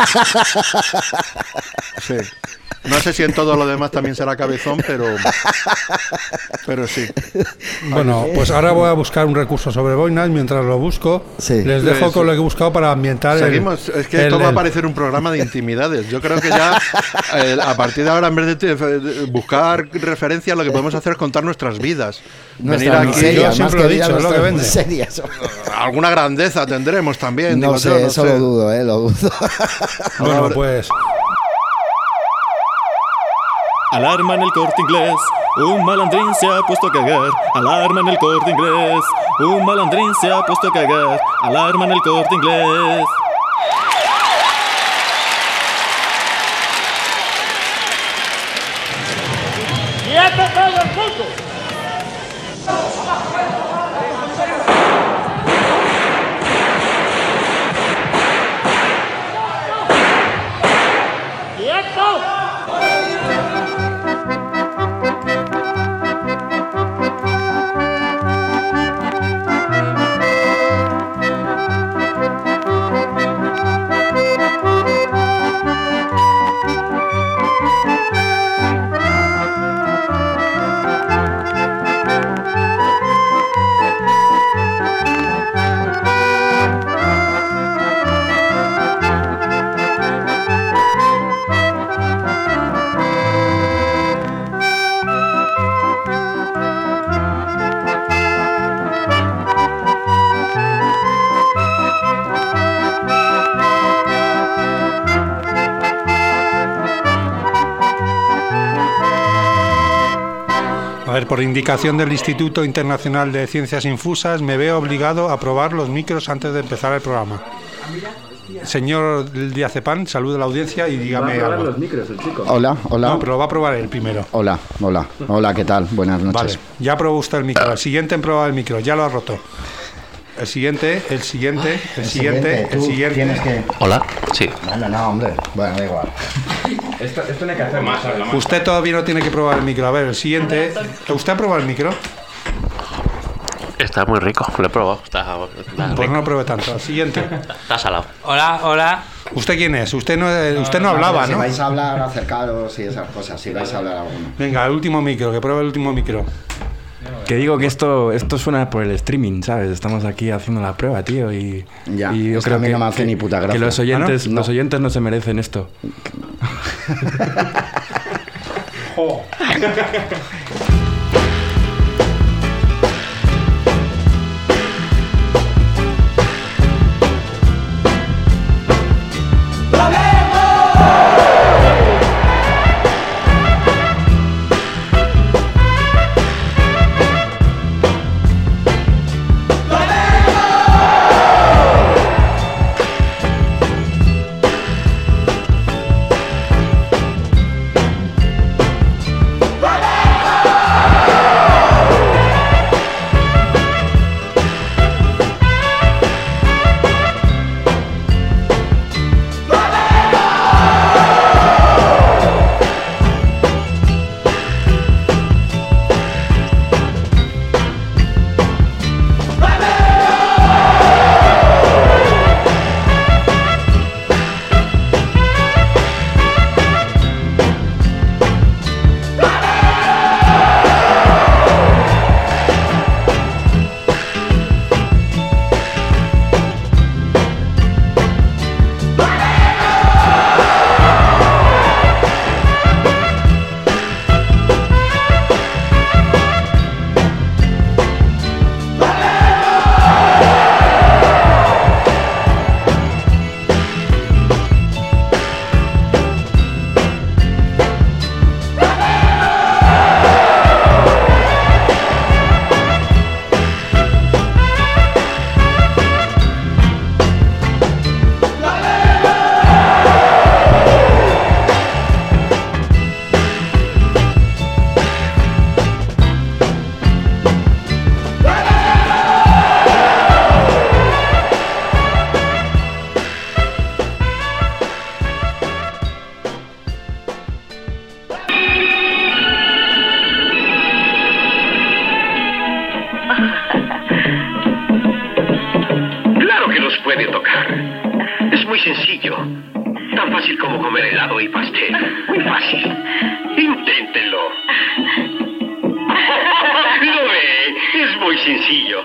Speaker 8: Sí. No sé si en todo lo demás también será cabezón, pero pero sí.
Speaker 1: Bueno, pues ahora voy a buscar un recurso sobre boinas. Mientras lo busco,
Speaker 9: Sí.
Speaker 1: les dejo
Speaker 8: Pues,
Speaker 1: con lo que he buscado para ambientar el-
Speaker 8: Seguimos, es que
Speaker 1: el-
Speaker 8: esto va a
Speaker 1: el-
Speaker 8: parecer un programa de intimidades. Yo creo que ya eh, a partir de ahora, en vez de, te- de buscar referencias, lo que podemos hacer es contar nuestras vidas. Venir
Speaker 9: Nuestras
Speaker 8: aquí.
Speaker 9: miserias,
Speaker 1: Yo
Speaker 9: más
Speaker 1: siempre
Speaker 9: que
Speaker 1: lo he
Speaker 9: vida,
Speaker 1: dicho, es lo que
Speaker 9: nuestras
Speaker 1: vende.
Speaker 9: miserias.
Speaker 8: Alguna grandeza tendremos también.
Speaker 9: No
Speaker 8: digo
Speaker 9: sé,
Speaker 8: yo, no
Speaker 9: eso
Speaker 8: sé.
Speaker 9: lo dudo, ¿eh? Lo dudo.
Speaker 1: Bueno,
Speaker 8: Ahora-
Speaker 1: pues
Speaker 17: Alarma en el Corte Inglés, un malandrín se ha puesto a cagar. Alarma en el Corte Inglés, un malandrín se ha puesto a cagar. Alarma en el Corte Inglés.
Speaker 6: ¡Quieto todo el mundo! ¡Quieto!
Speaker 1: a ver, por indicación del Instituto Internacional de Ciencias Infusas, me veo obligado a probar los micros antes de empezar el programa. Señor Diazepam, salude a la audiencia y dígame
Speaker 12: Va a probar
Speaker 1: algo.
Speaker 12: los micros, el chico.
Speaker 9: Hola, hola.
Speaker 1: No, pero lo va a probar él primero.
Speaker 9: Hola, hola, hola, ¿qué tal? Buenas noches.
Speaker 1: Vale, ya probó usted el micro. El siguiente en probar el micro, ya lo ha roto. El siguiente, el siguiente, el, siguiente, el
Speaker 9: tú
Speaker 1: siguiente.
Speaker 9: Tienes que...
Speaker 18: Hola, sí.
Speaker 9: Bueno, no, hombre. Bueno, da igual.
Speaker 12: Esto, esto no hay que hacer más.
Speaker 1: Usted todavía no tiene que probar el micro. A ver, el siguiente. ¿Usted ha probado el micro?
Speaker 18: Está muy rico, lo he probado. Está, está
Speaker 1: Pues
Speaker 18: rico.
Speaker 1: no pruebe tanto. El siguiente.
Speaker 18: Está salado.
Speaker 19: Hola, hola.
Speaker 1: ¿Usted quién es? Usted no, eh, usted no hablaba,
Speaker 9: Si
Speaker 1: ¿no?
Speaker 9: vais a hablar, acercaros y esas cosas. Si vais a hablar alguno.
Speaker 1: Venga, el último micro, que pruebe el último micro.
Speaker 12: Que digo que esto, esto suena por el streaming, ¿sabes? Estamos aquí haciendo la prueba, tío, y,
Speaker 9: Ya,
Speaker 12: y yo
Speaker 9: es que
Speaker 12: creo
Speaker 9: a mí
Speaker 12: que,
Speaker 9: no me hace
Speaker 12: que-
Speaker 9: ni puta gracia.
Speaker 12: que los oyentes,
Speaker 9: ¿Ah, no?
Speaker 12: los oyentes no se merecen esto.
Speaker 19: sencillo. Tan fácil como comer helado y pastel. Muy fácil. Inténtenlo. ¿Lo ve? Es muy sencillo.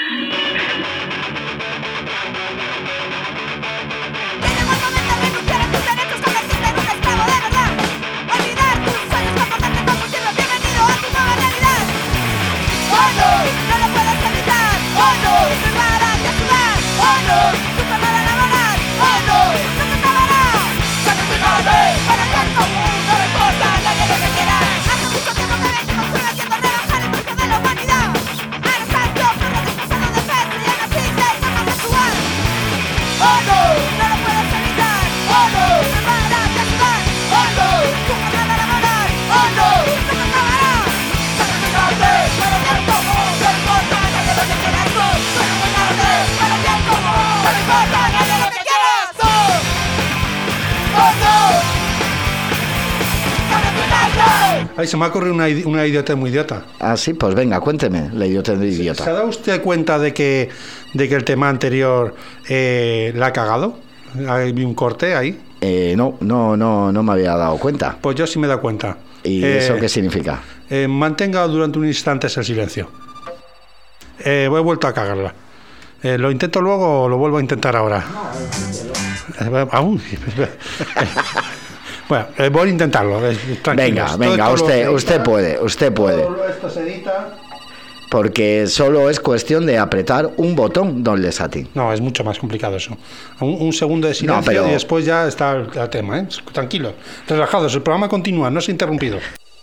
Speaker 1: Ay, se me ha ocurrido una, una idiota muy idiota.
Speaker 9: Ah, sí, pues venga, cuénteme, la idiota de idiota.
Speaker 1: ¿Se ha dado usted cuenta de que, de que el tema anterior eh, la ha cagado? ¿Hay un corte ahí?
Speaker 9: Eh, no, no, no, no me había dado cuenta.
Speaker 1: Pues yo sí me he dado cuenta.
Speaker 9: ¿Y
Speaker 1: eh,
Speaker 9: eso qué significa?
Speaker 1: Eh, mantenga durante un instante ese silencio. Eh, he vuelto a cagarla. Eh, ¿Lo intento luego o lo vuelvo a intentar ahora? No, aún. Bueno, eh, voy a intentarlo. Eh,
Speaker 9: venga, venga, usted, lo... usted puede, usted puede.
Speaker 1: Esto se edita.
Speaker 9: Porque solo es cuestión de apretar un botón, don Lesatín.
Speaker 1: No, es mucho más complicado eso. Un, un segundo de silencio no, pero... y después ya está el, el tema, ¿eh? Tranquilo, relajados, el programa continúa, no se ha interrumpido.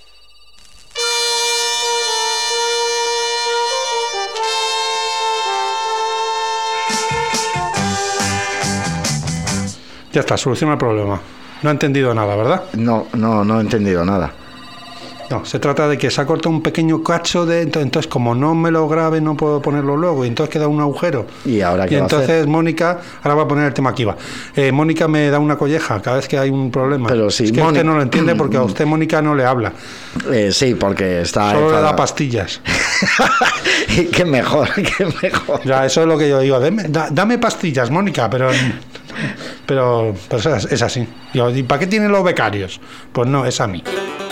Speaker 1: Ya está, soluciona el problema. No ha entendido nada, ¿verdad?
Speaker 9: No, no, no he entendido nada.
Speaker 1: No, se trata de que se ha cortado un pequeño cacho de... Entonces, como no me lo grabe, no puedo ponerlo luego. Y entonces queda un agujero.
Speaker 9: ¿Y ahora qué
Speaker 1: Y
Speaker 9: va
Speaker 1: entonces
Speaker 9: a hacer?
Speaker 1: Mónica... Ahora va a poner el tema aquí, va. Eh, Mónica me da una colleja cada vez que hay un problema.
Speaker 9: Pero si
Speaker 1: es que
Speaker 9: Mónica...
Speaker 1: usted no lo entiende porque a usted Mónica no le habla.
Speaker 9: Eh, sí, porque está...
Speaker 1: Solo
Speaker 9: enfadada.
Speaker 1: le da pastillas.
Speaker 9: Y qué mejor, qué mejor.
Speaker 1: Ya, eso es lo que yo digo. Dame, da, dame pastillas, Mónica, pero... Pero, pero es, es así. Yo, ¿y para qué tienen los becarios? Pues no, es a mí.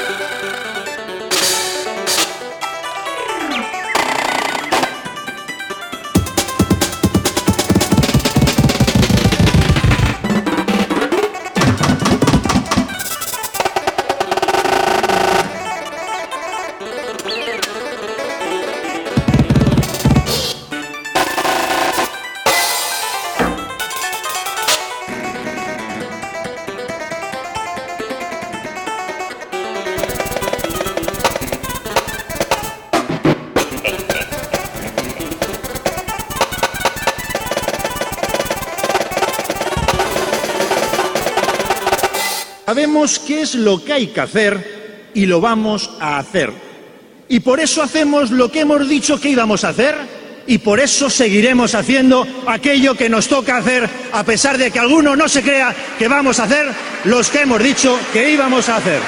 Speaker 20: Sabemos qué es lo que hay que hacer y lo vamos a hacer. Y por eso hacemos lo que hemos dicho que íbamos a hacer y por eso seguiremos haciendo aquello que nos toca hacer, a pesar de que alguno no se crea que vamos a hacer los que hemos dicho que íbamos a hacer.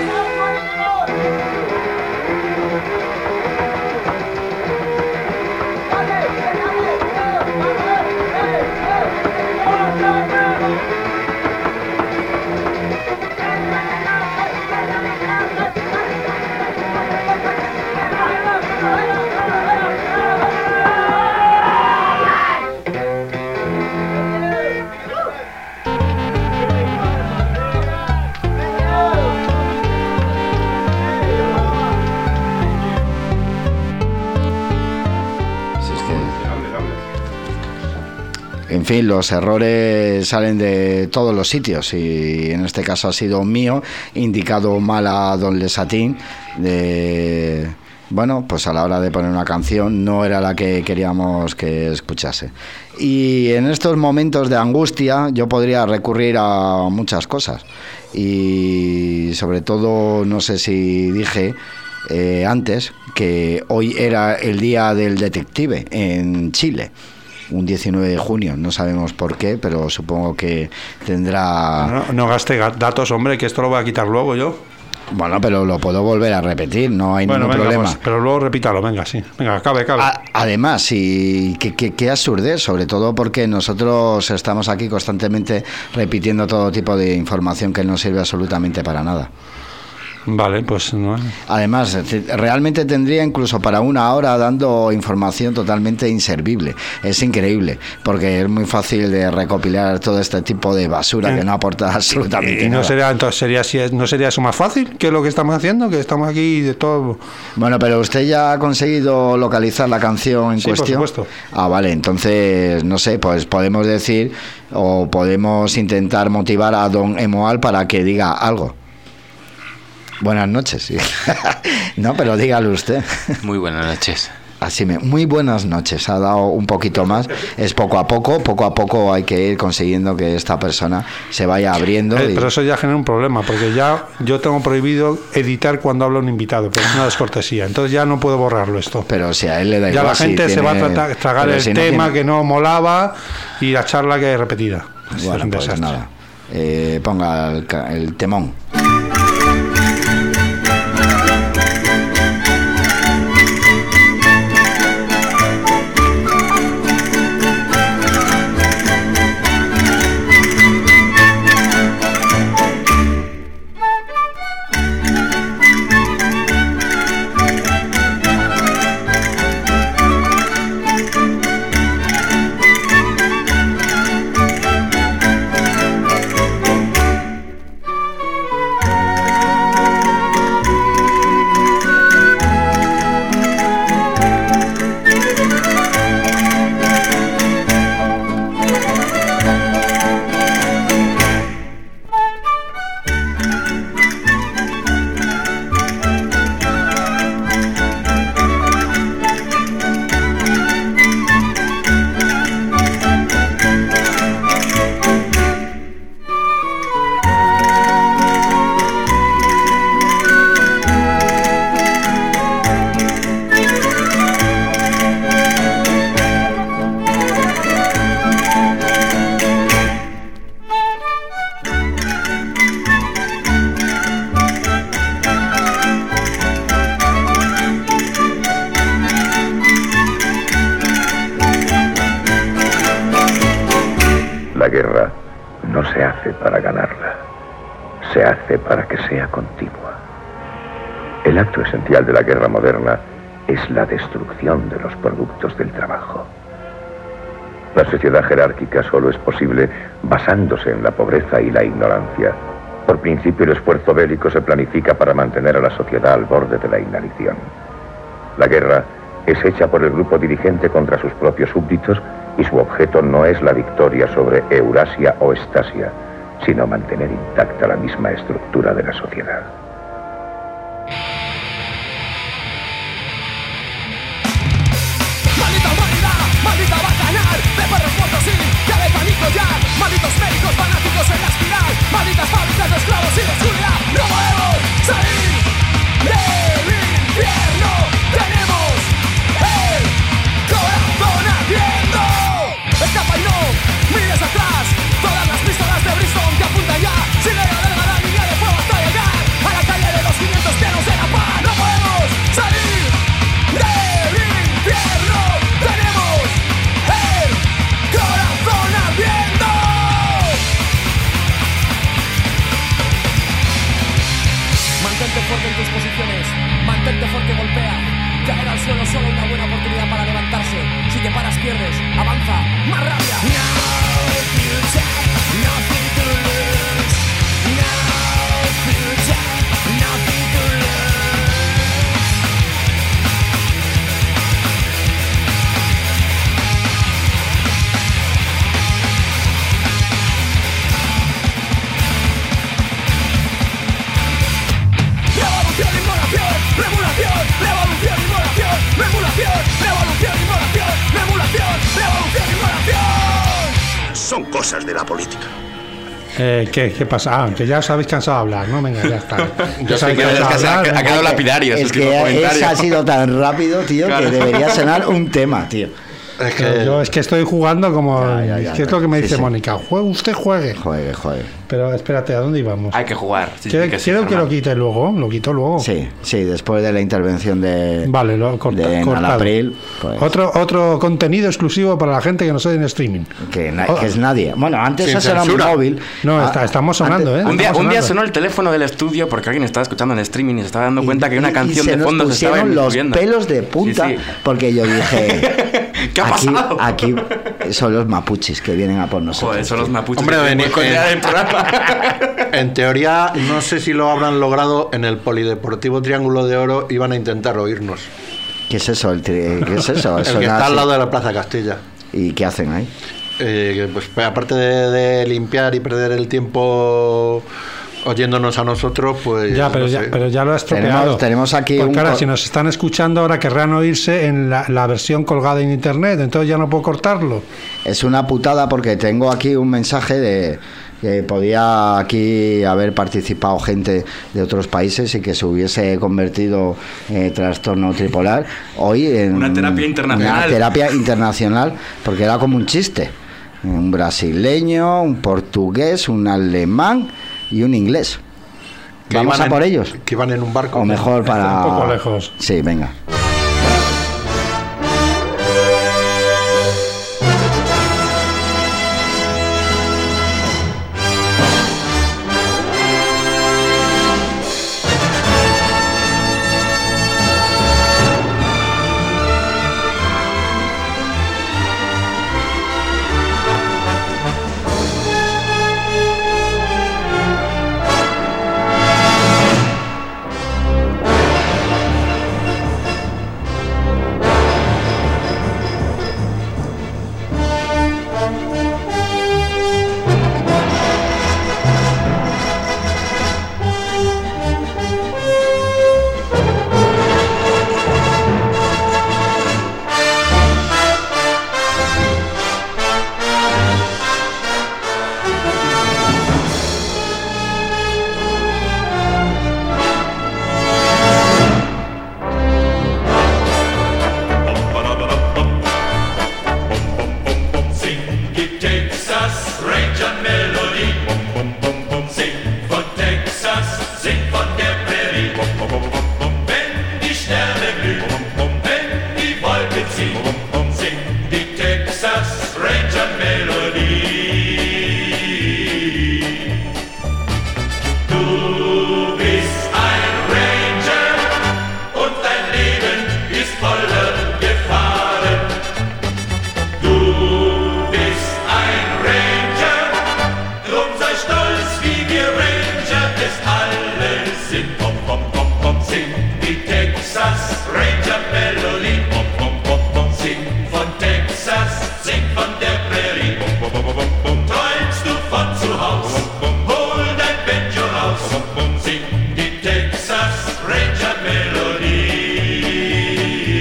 Speaker 9: En fin, los errores salen de todos los sitios y en este caso ha sido mío, indicado mal a don Lesatín, de... Bueno, pues a la hora de poner una canción no era la que queríamos que escuchase. Y en estos momentos de angustia yo podría recurrir a muchas cosas. Y sobre todo, no sé si dije eh, antes que hoy era el día del detective en Chile. Un diecinueve de junio, no sabemos por qué, pero supongo que tendrá...
Speaker 1: No, no gaste datos, hombre, que esto lo voy a quitar luego yo.
Speaker 9: Bueno, pero lo puedo volver a repetir, no hay
Speaker 1: Bueno,
Speaker 9: ningún
Speaker 1: venga,
Speaker 9: problema.
Speaker 1: pues, pero luego repítalo, venga, sí. Venga, acabe, acabe.
Speaker 9: A- además, y qué, qué, qué absurdez, sobre todo porque nosotros estamos aquí constantemente repitiendo todo tipo de información que no sirve absolutamente para nada.
Speaker 1: Vale, pues no.
Speaker 9: Además, realmente tendría incluso para una hora dando información totalmente inservible. Es increíble, porque es muy fácil de recopilar todo este tipo de basura que no aporta absolutamente
Speaker 1: ¿Y no
Speaker 9: nada.
Speaker 1: sería, entonces, sería, si es- no sería eso más fácil que lo que estamos haciendo? Que estamos aquí de todo...
Speaker 9: Bueno, pero usted ya ha conseguido localizar la canción en
Speaker 1: Sí, por
Speaker 9: cuestión.
Speaker 1: supuesto.
Speaker 9: Ah, vale, entonces, no sé, pues podemos decir o podemos intentar motivar a don Emoal para que diga algo. Buenas noches, sí. No, pero dígalo usted.
Speaker 18: Muy buenas noches.
Speaker 9: Así me, muy buenas noches. Ha dado un poquito más. Es poco a poco, poco a poco hay que ir consiguiendo que esta persona se vaya abriendo.
Speaker 1: Eh,
Speaker 9: y-
Speaker 1: pero eso ya genera un problema, porque ya yo tengo prohibido editar cuando habla un invitado, pero es una descortesía. Entonces ya no puedo borrarlo esto.
Speaker 9: Pero si a él le da
Speaker 1: Ya
Speaker 9: igual.
Speaker 1: la
Speaker 9: si
Speaker 1: gente se
Speaker 9: tiene-
Speaker 1: va a tratar- tragar
Speaker 9: pero
Speaker 1: el
Speaker 9: si no
Speaker 1: tema
Speaker 9: tiene-
Speaker 1: que no molaba y la charla que es repetida. Es
Speaker 9: Bueno,
Speaker 1: un
Speaker 9: pues
Speaker 1: desastre.
Speaker 9: nada. Eh, ponga el, ca- el temón.
Speaker 21: La guerra no se hace para ganarla, se hace para que sea continua. El acto esencial de la guerra moderna es la destrucción de los productos del trabajo. La sociedad jerárquica solo es posible basándose en la pobreza y la ignorancia. Por principio, el esfuerzo bélico se planifica para mantener a la sociedad al borde de la inanición. La guerra es hecha por el grupo dirigente contra sus propios súbditos y su objeto no es la victoria sobre Eurasia o Estasia, sino mantener intacta la misma estructura de la sociedad.
Speaker 5: Maldita humanidad, maldita bacanal, de perros muertos sí, ya de pánico ya. Malditos médicos fanáticos en la espiral, malditas fábricas de esclavos y de oscuridad. No podemos salir del infierno, tenemos el corazón ardiendo. Escapa y no mires atrás, todas las pistolas de Bristol que apuntan ya. Sigue la larga la línea de fuego hasta llegar a la calle de los quinientos llenos de la paz. No podemos salir del infierno, tenemos el corazón ardiendo. Mantente fuerte en tus posiciones, mantente fuerte, golpea. Caer al suelo solo una buena oportunidad para levantarse. Si te paras pierdes, avanza, más rabia. No future, nothing to lose. No future, nothing to lose. Revolución, inmolación, remulación, revolución, inmolación, remulación, revolución, inmolación, remulación, revolución, inmolación.
Speaker 21: Son cosas de la política.
Speaker 1: Eh, ¿qué, ¿Qué pasa? Ah, que ya os habéis cansado de hablar, ¿no? Venga, ya está.
Speaker 18: Yo
Speaker 1: os
Speaker 18: sé
Speaker 1: habéis
Speaker 18: que
Speaker 1: cansado
Speaker 18: es
Speaker 1: de
Speaker 18: que ha-
Speaker 1: hablar,
Speaker 18: ha quedado
Speaker 1: venga.
Speaker 18: lapidario ese
Speaker 9: Es
Speaker 18: último
Speaker 9: que
Speaker 18: comentario.
Speaker 9: ese ha sido tan rápido, tío,
Speaker 18: Claro.
Speaker 9: que debería sonar un tema, tío.
Speaker 8: Es
Speaker 1: Pero
Speaker 8: que-
Speaker 1: yo es que estoy jugando como...
Speaker 9: Ya, ya, ya,
Speaker 1: es que es lo que me
Speaker 9: sí,
Speaker 1: dice
Speaker 9: sí.
Speaker 1: Mónica. Juegue, usted juegue.
Speaker 9: Juegue, juegue.
Speaker 1: Pero espérate, ¿a dónde íbamos?
Speaker 12: Hay que jugar. Sí,
Speaker 1: Quiero,
Speaker 12: sí, que sí,
Speaker 1: quiero que lo
Speaker 12: Fernando.
Speaker 1: quite luego. Lo quito luego.
Speaker 9: Sí, sí, después de la intervención de,
Speaker 1: Vale, lo corta,
Speaker 9: de
Speaker 1: cortado.
Speaker 9: Nalapril, pues,
Speaker 1: Otro, otro contenido exclusivo para la gente que nos oye en streaming.
Speaker 9: que, na-
Speaker 1: Oh.
Speaker 9: que es nadie. Bueno, antes
Speaker 8: Sin
Speaker 9: eso era un
Speaker 8: censura.
Speaker 9: móvil.
Speaker 1: No,
Speaker 9: Ah,
Speaker 1: está- estamos sonando,
Speaker 9: antes-
Speaker 1: ¿eh?
Speaker 12: Un día,
Speaker 1: Estamos
Speaker 12: un día
Speaker 1: sonando.
Speaker 12: sonó el teléfono del estudio porque alguien estaba escuchando en streaming y se estaba dando cuenta que una
Speaker 9: y-
Speaker 12: canción
Speaker 9: y se
Speaker 12: de
Speaker 9: nos
Speaker 12: fondo se estaba
Speaker 9: pusieron los
Speaker 12: moviendo.
Speaker 9: pelos de punta,
Speaker 12: Sí, sí.
Speaker 9: porque yo dije,
Speaker 12: ¿Qué ha
Speaker 9: aquí,
Speaker 12: pasado?
Speaker 9: aquí son los mapuches que vienen a por nosotros.
Speaker 12: Joder, son los mapuches.
Speaker 8: Hombre,
Speaker 12: que
Speaker 8: vení-
Speaker 12: tenemos con
Speaker 8: eh.
Speaker 12: idea del programa.
Speaker 8: En teoría, no sé si lo habrán logrado en el Polideportivo Triángulo de Oro, iban a intentar oírnos.
Speaker 9: ¿Qué es eso? El tri- ¿Qué es eso?
Speaker 8: El
Speaker 9: Suena
Speaker 8: que está al
Speaker 9: así.
Speaker 8: lado de la Plaza Castilla.
Speaker 9: ¿Y qué hacen ahí?
Speaker 8: Eh, pues aparte de, de limpiar y perder el tiempo oyéndonos a nosotros, pues...
Speaker 1: Ya, pero
Speaker 8: no
Speaker 1: ya,
Speaker 8: sé.
Speaker 1: pero ya lo has estropeado.
Speaker 9: Tenemos, tenemos aquí
Speaker 1: Porque
Speaker 9: un
Speaker 1: ahora,
Speaker 9: co-
Speaker 1: si nos están escuchando, ahora querrán oírse en la, la versión colgada en internet, entonces ya no puedo cortarlo.
Speaker 9: Es una putada porque tengo aquí un mensaje de que podía aquí haber participado gente de otros países y que se hubiese convertido eh, trastorno tripolar hoy en
Speaker 12: Una terapia internacional.
Speaker 9: una terapia internacional, porque era como un chiste. Un brasileño, un portugués, un alemán y un inglés.
Speaker 8: Que
Speaker 9: Vamos
Speaker 8: iban
Speaker 9: a
Speaker 8: en-
Speaker 9: por ellos.
Speaker 8: Que iban en un barco.
Speaker 9: O mejor para...
Speaker 1: un poco lejos.
Speaker 9: Sí, venga.
Speaker 5: Sing die Texas Ranger Melodie. Sing von Texas, sing von der Prärie. Wenn die Sterne glühen, wenn die Wolken ziehen, sing die Texas Ranger Melodie. Du bist ein Ranger und dein Leben ist voller Gefahren. Du bist ein Ranger, drum sei stolz, wie wir Ranger es alle sind. Pom, pom, pom, pom, sing die Texas Ranger Melodie. Pom, pom, pom, pom, sing von Texas, sing von der Prärie. Pom, pom, pom, pom, pom, träumst du von zu Haus? Hol dein Banjo raus, sing die Texas Ranger Melodie.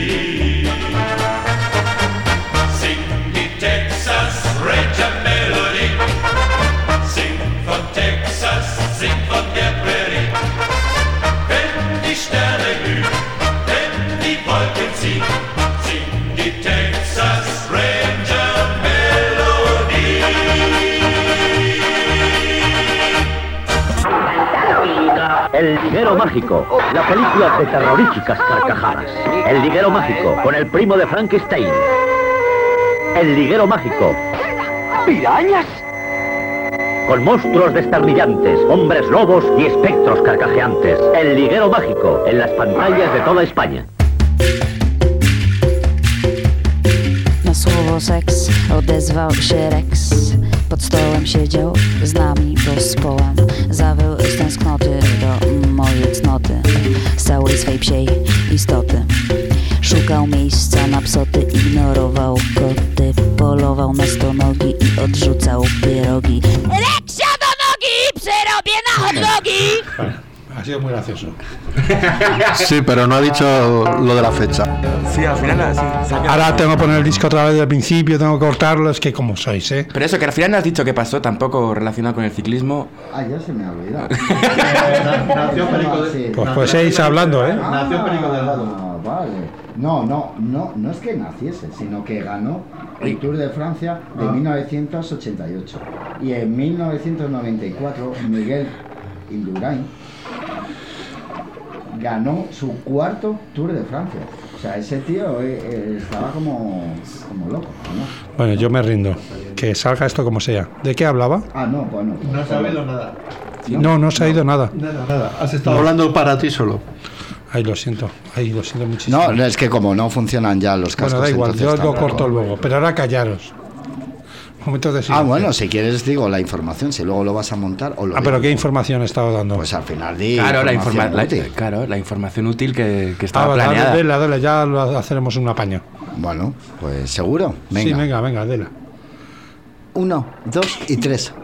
Speaker 5: Sing die Texas Ranger Melodie. Sing von Texas, sing von der Prärie. Wenn die Sterne glühen, wenn die Wolken ziehen, sing die Texas Ranger Melodie.
Speaker 3: El liguero mágico, la película de terroríficas carcajadas. El liguero mágico, con el primo de Frankenstein. El liguero mágico. ¡Pirañas! Con monstruos desternillantes, hombres lobos y espectros carcajeantes. El liguero mágico, en las pantallas de toda España.
Speaker 22: Na słowo seks odezwał się Rex. Pod stołem siedział, z nami pospołem. Zawył z tęsknoty do mojej cnoty, z całej swej psiej istoty. Szukał miejsca na psoty, ignorował koty. Polował na stonogi i odrzucał pierogi. Reksia do nogi, przerobię na hot dogi!
Speaker 1: Ha sido muy gracioso.
Speaker 8: Sí, pero no ha dicho lo de la fecha.
Speaker 12: Sí, al final sí.
Speaker 1: Ahora tengo que poner el disco otra vez del principio, tengo que cortarlo, es que como sois, ¿eh?
Speaker 12: Pero eso, que al final no has dicho qué pasó, tampoco relacionado con el ciclismo.
Speaker 9: Ah, ya se me ha olvidado.
Speaker 8: Nació Perico de...
Speaker 1: Pues pues seguís hablando, ¿eh?
Speaker 8: Nació Perico Delgado.
Speaker 9: Ah, vale. No, no, no, no es que naciese, sino que ganó el Tour de Francia de
Speaker 1: Ah.
Speaker 9: mil novecientos ochenta y ocho. Y en mil novecientos noventa y cuatro Miguel Indurain ganó su cuarto Tour de Francia. O sea, ese tío eh, eh, estaba como, como loco, ¿no?
Speaker 1: Bueno, yo me rindo. Que salga esto como sea. ¿De qué hablaba?
Speaker 9: Ah, no, bueno.
Speaker 8: No has sabido nada.
Speaker 1: No, no se ha ido nada.
Speaker 8: Nada, nada. Has estado hablando para ti solo.
Speaker 1: Ay, lo siento. Ay, lo siento muchísimo.
Speaker 9: No, no, es que como no funcionan ya los cascos.
Speaker 1: Bueno, da igual,
Speaker 9: entonces
Speaker 1: yo lo
Speaker 9: tampoco.
Speaker 1: corto luego. Pero ahora callaros. Momento de
Speaker 9: Ah,
Speaker 1: silencio.
Speaker 9: bueno, si quieres digo la información, si luego lo vas a montar o lo
Speaker 1: Ah, pero
Speaker 9: digo.
Speaker 1: ¿qué información he estado dando?
Speaker 9: Pues al final di
Speaker 12: Claro, la,
Speaker 9: información
Speaker 12: informa la,
Speaker 9: útil.
Speaker 12: claro, la información útil que, que estaba
Speaker 1: Ah, dale,
Speaker 12: planeada.
Speaker 1: dale, dale, ya lo haceremos un apaño.
Speaker 9: Bueno, pues seguro. Venga.
Speaker 1: Sí, venga, venga, dela.
Speaker 9: Uno, dos y tres.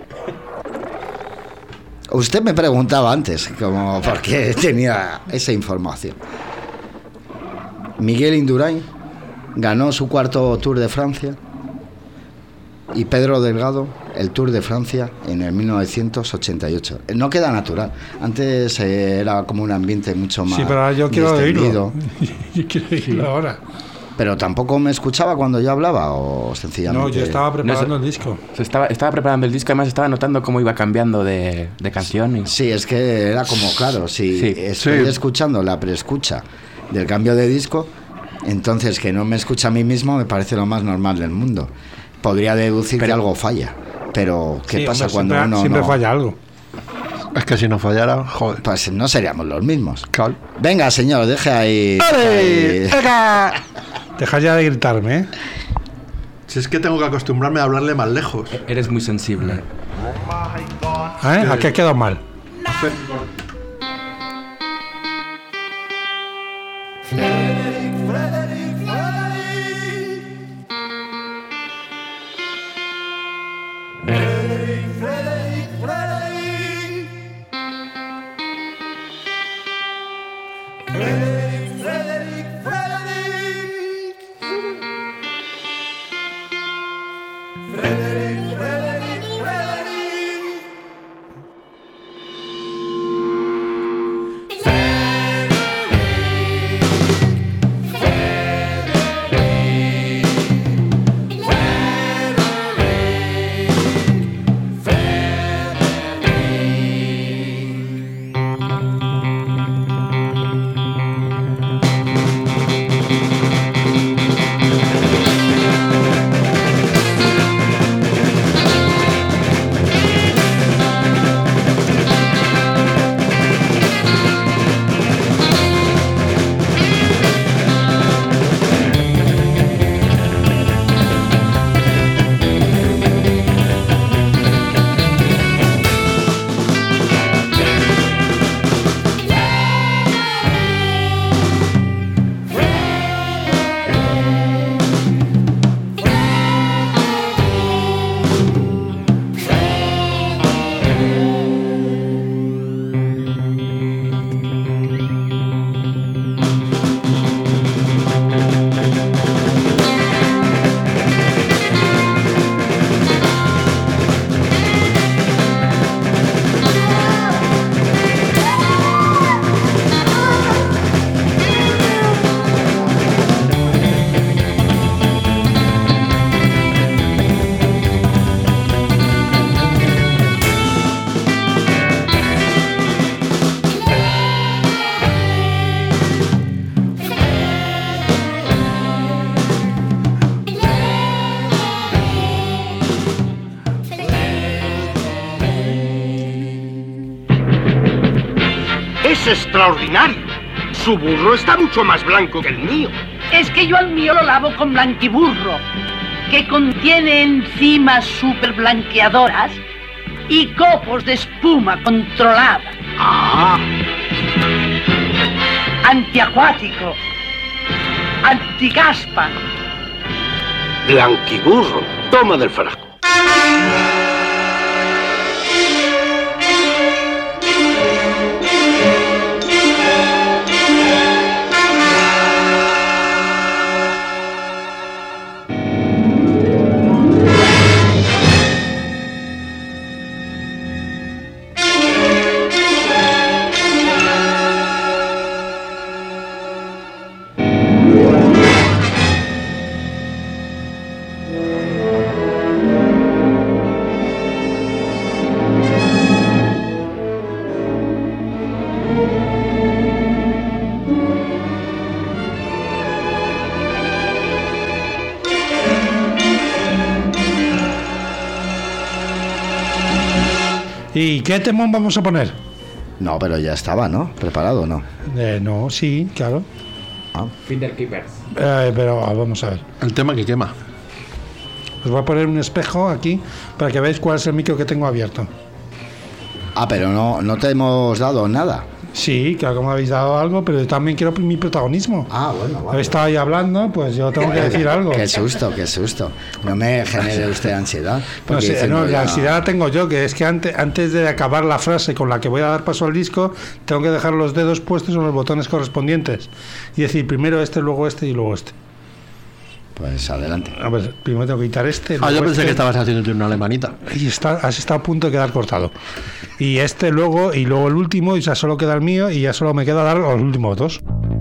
Speaker 9: Usted me preguntaba antes, como por qué tenía esa información. Miguel Indurain ganó su cuarto Tour de Francia y Pedro Delgado el Tour de Francia en el mil novecientos ochenta y ocho. No queda natural. Antes eh, era como un ambiente mucho más
Speaker 1: Sí, pero ahora yo quiero
Speaker 9: distendido.
Speaker 1: oírlo. Yo quiero oírlo ahora.
Speaker 9: Pero tampoco me escuchaba cuando yo hablaba o sencillamente...
Speaker 1: No, yo estaba preparando
Speaker 12: No,
Speaker 1: el disco.
Speaker 12: Se estaba, estaba preparando el disco, además estaba notando cómo iba cambiando de, de canción. Y...
Speaker 9: Sí, es que era como, claro, si
Speaker 12: Sí.
Speaker 9: estoy
Speaker 12: Sí.
Speaker 9: escuchando la preescucha del cambio de disco, entonces que no me escucha a mí mismo me parece lo más normal del mundo. Podría deducir que algo falla, pero ¿qué
Speaker 1: Sí,
Speaker 9: pasa
Speaker 1: hombre,
Speaker 9: cuando
Speaker 1: siempre,
Speaker 9: uno
Speaker 1: siempre
Speaker 9: no...
Speaker 1: falla algo.
Speaker 8: Es que si no fallara, joder.
Speaker 9: Pues no seríamos los mismos.
Speaker 8: Cal.
Speaker 9: Venga, señor, deje ahí...
Speaker 8: ¡Ale!
Speaker 9: deje ahí-
Speaker 1: Deja ya de gritarme, ¿eh?
Speaker 8: Si es que tengo que acostumbrarme a hablarle más lejos.
Speaker 12: Eres muy sensible.
Speaker 1: ¿Eh? ¿A qué ha quedado mal?
Speaker 2: Es extraordinario. Su burro está mucho más blanco que el mío.
Speaker 4: Es que yo al mío lo lavo con blanquiburro, que contiene enzimas superblanqueadoras y copos de espuma controlada.
Speaker 2: Ah.
Speaker 4: Antiacuático, anticaspa.
Speaker 2: Blanquiburro. Toma del frasco.
Speaker 1: ¿Y qué temón vamos a poner?
Speaker 9: No, pero ya estaba, ¿no? Preparado, ¿no?
Speaker 1: Eh, no, sí, claro.
Speaker 9: Ah.
Speaker 7: Finderkeepers.
Speaker 1: Eh, pero ah, vamos a ver.
Speaker 8: El tema que quema.
Speaker 1: Os voy a poner un espejo aquí para que veáis cuál es el micro que tengo abierto.
Speaker 9: Ah, pero no, no te hemos dado nada.
Speaker 1: Sí, claro que me habéis dado algo, pero yo también quiero mi protagonismo.
Speaker 9: Ah, bueno, vale.
Speaker 1: Habéis estado ahí hablando, pues yo tengo que decir algo.
Speaker 9: Qué susto, qué susto. No me genere usted ansiedad.
Speaker 1: No, sé,
Speaker 9: diciendo
Speaker 1: no, la
Speaker 9: ya-
Speaker 1: ansiedad la tengo yo, que es que antes, antes de acabar la frase con la que voy a dar paso al disco, tengo que dejar los dedos puestos en los botones correspondientes. Y decir primero este, luego este y luego este.
Speaker 9: Pues adelante.
Speaker 1: A ver, primero tengo que quitar este.
Speaker 8: Ah,
Speaker 1: luego
Speaker 8: yo pensé
Speaker 1: este.
Speaker 8: que estabas haciéndote una alemanita.
Speaker 1: Y está, has estado a punto de quedar cortado. Y este luego, y luego el último, y ya solo queda el mío, y ya solo me queda dar los últimos dos.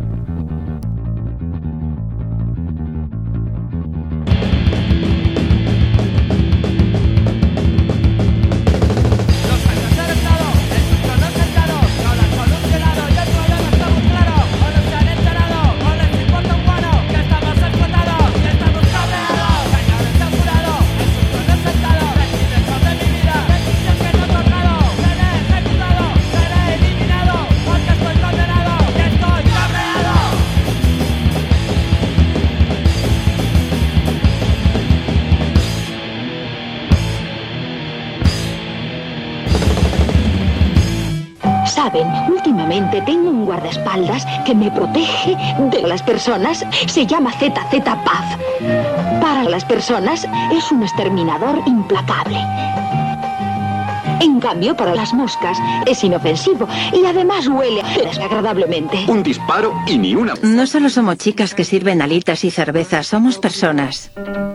Speaker 11: Saben, últimamente tengo un guardaespaldas que me protege de las personas. Se llama Z Z Paz. Para las personas es un exterminador implacable. En cambio, para las moscas es inofensivo y además huele desagradablemente.
Speaker 23: Un disparo y ni una...
Speaker 24: No solo somos chicas que sirven alitas y cerveza, somos personas.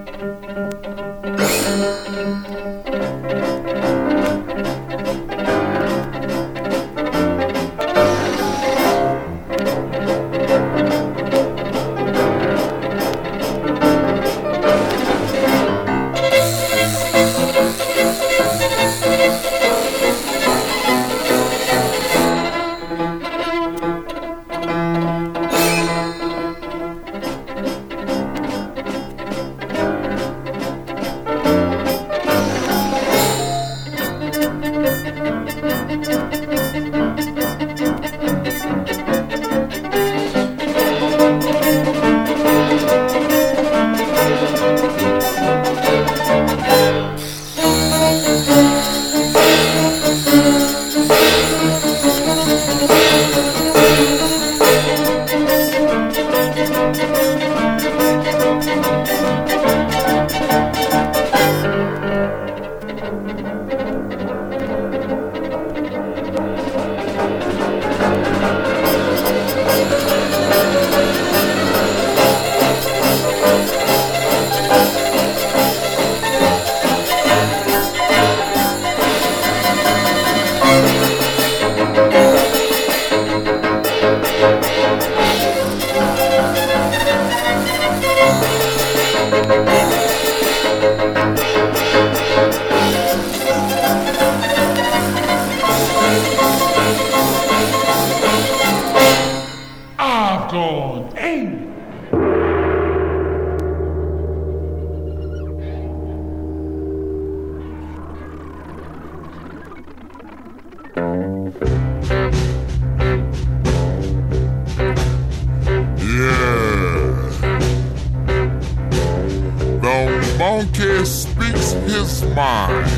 Speaker 25: The monkey speaks his mind.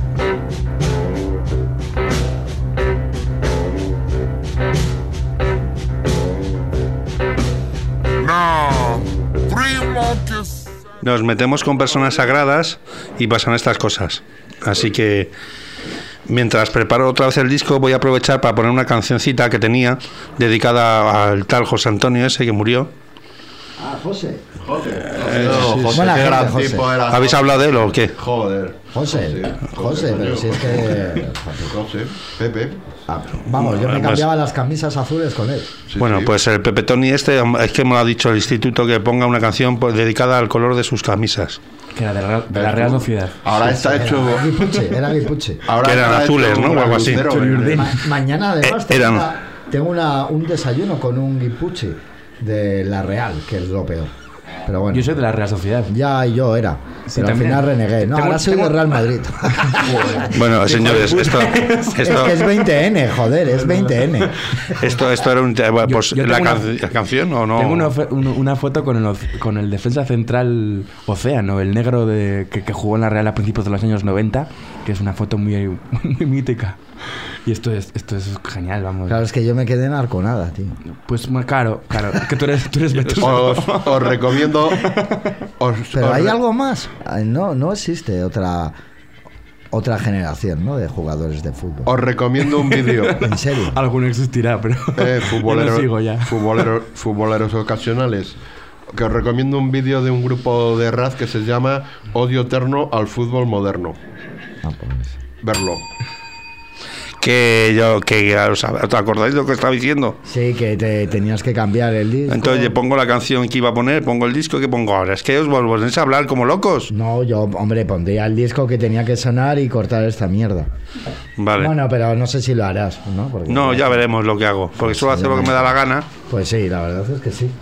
Speaker 25: Now, three monkeys.
Speaker 1: Nos metemos con personas sagradas y pasan estas cosas. Así que mientras preparo otra vez el disco, voy a aprovechar para poner una cancioncita que tenía dedicada al tal José Antonio ese que murió.
Speaker 9: Ah, José.
Speaker 8: José.
Speaker 1: Eh,
Speaker 8: No,
Speaker 1: sí,
Speaker 8: José,
Speaker 1: sí.
Speaker 8: qué
Speaker 9: Buena
Speaker 8: gran
Speaker 9: gente,
Speaker 8: tipo
Speaker 9: José.
Speaker 8: era.
Speaker 1: ¿Habéis hablado de él o qué?
Speaker 8: Joder.
Speaker 9: José, José, pero si es que...
Speaker 8: José, Pepe.
Speaker 9: Ah, vamos, yo me
Speaker 1: Pues-
Speaker 9: cambiaba las camisas azules con él.
Speaker 1: Bueno, pues el Pepe Tony este, es que me lo ha dicho el instituto que ponga una canción pues, dedicada al color de sus camisas.
Speaker 12: Que era de la, de la Real Sociedad.
Speaker 8: Ahora está
Speaker 9: Era
Speaker 8: hecho.
Speaker 9: Guipuche, era Guipuche.
Speaker 8: Ahora
Speaker 1: Que eran
Speaker 8: está
Speaker 1: azules,
Speaker 8: hecho
Speaker 1: ¿no?
Speaker 8: un
Speaker 1: O algo así.
Speaker 8: rebucero, ¿eh?
Speaker 9: Ma- mañana además
Speaker 1: Eh,
Speaker 9: tengo,
Speaker 1: eran-
Speaker 9: una- tengo una- un desayuno con un Guipuche de la Real, que es lo peor. Pero bueno.
Speaker 12: Yo soy de la Real Sociedad.
Speaker 9: Ya, yo era.
Speaker 12: Sí,
Speaker 9: pero al
Speaker 12: también.
Speaker 9: final renegué. No,
Speaker 12: Tengo-
Speaker 9: ahora soy
Speaker 12: tengo-
Speaker 9: de Real Madrid.
Speaker 8: Bueno, señores, esto,
Speaker 9: Es
Speaker 8: esto,
Speaker 9: que es veinte ene, joder, es veinte ene.
Speaker 8: esto, esto era un. Bueno, pues
Speaker 12: yo
Speaker 8: la,
Speaker 12: tengo
Speaker 8: can-
Speaker 12: una-
Speaker 8: la canción o no.
Speaker 12: Tengo una, fe- un- una foto con el, oc- con el defensa central Océano, el negro de, que, que jugó en la Real a principios de los años noventa, que es una foto muy, muy mítica. Y esto es, esto es genial, vamos.
Speaker 9: Claro, es que yo me quedé en Arconada, tío.
Speaker 12: Pues muy claro, claro. Es que tú eres, tú eres Vetusta.
Speaker 7: Os, os recomiendo. Os,
Speaker 9: Pero
Speaker 7: os
Speaker 9: hay
Speaker 7: re-
Speaker 9: algo más. Ay, No, no existe otra otra generación, ¿no? De jugadores de fútbol.
Speaker 7: Os recomiendo un vídeo.
Speaker 9: En serio.
Speaker 12: Alguno existirá, pero
Speaker 7: Eh,
Speaker 12: yo
Speaker 7: futboleros,
Speaker 12: no sigo ya.
Speaker 7: futboleros, futboleros ocasionales. Que os recomiendo un vídeo de un grupo de rap que se llama Odio Eterno al Fútbol Moderno. Verlo.
Speaker 8: Que yo, que os ¿os acordáis de lo que estaba diciendo?
Speaker 9: Sí, que te tenías que cambiar el disco.
Speaker 8: Entonces yo pongo la canción que iba a poner, pongo el disco que pongo ahora. Es que os volvéis a hablar como locos.
Speaker 9: No, yo, hombre, pondría el disco que tenía que sonar y cortar esta mierda.
Speaker 8: Vale.
Speaker 9: Bueno, pero no sé si lo harás, ¿no? Porque
Speaker 8: No, ya veremos lo que hago. Porque suelo hacer lo que me da la gana.
Speaker 9: Pues sí, la verdad es que sí.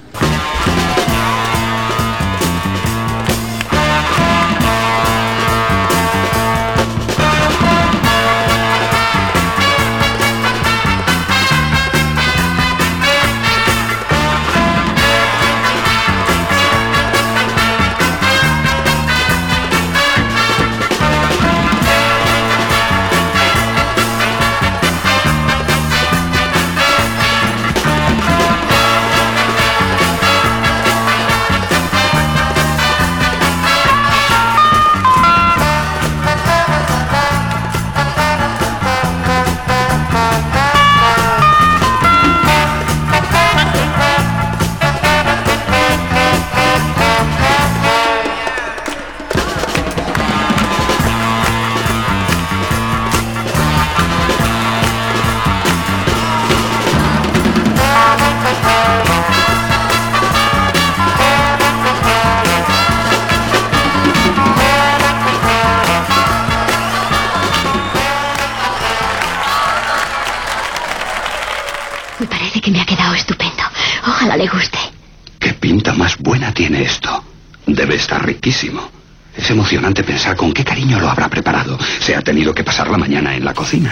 Speaker 11: Me parece que me ha quedado estupendo. Ojalá le guste.
Speaker 21: ¿Qué pinta más buena tiene esto? Debe estar riquísimo. Es emocionante pensar con qué cariño lo habrá preparado. Se ha tenido que pasar la mañana en la cocina.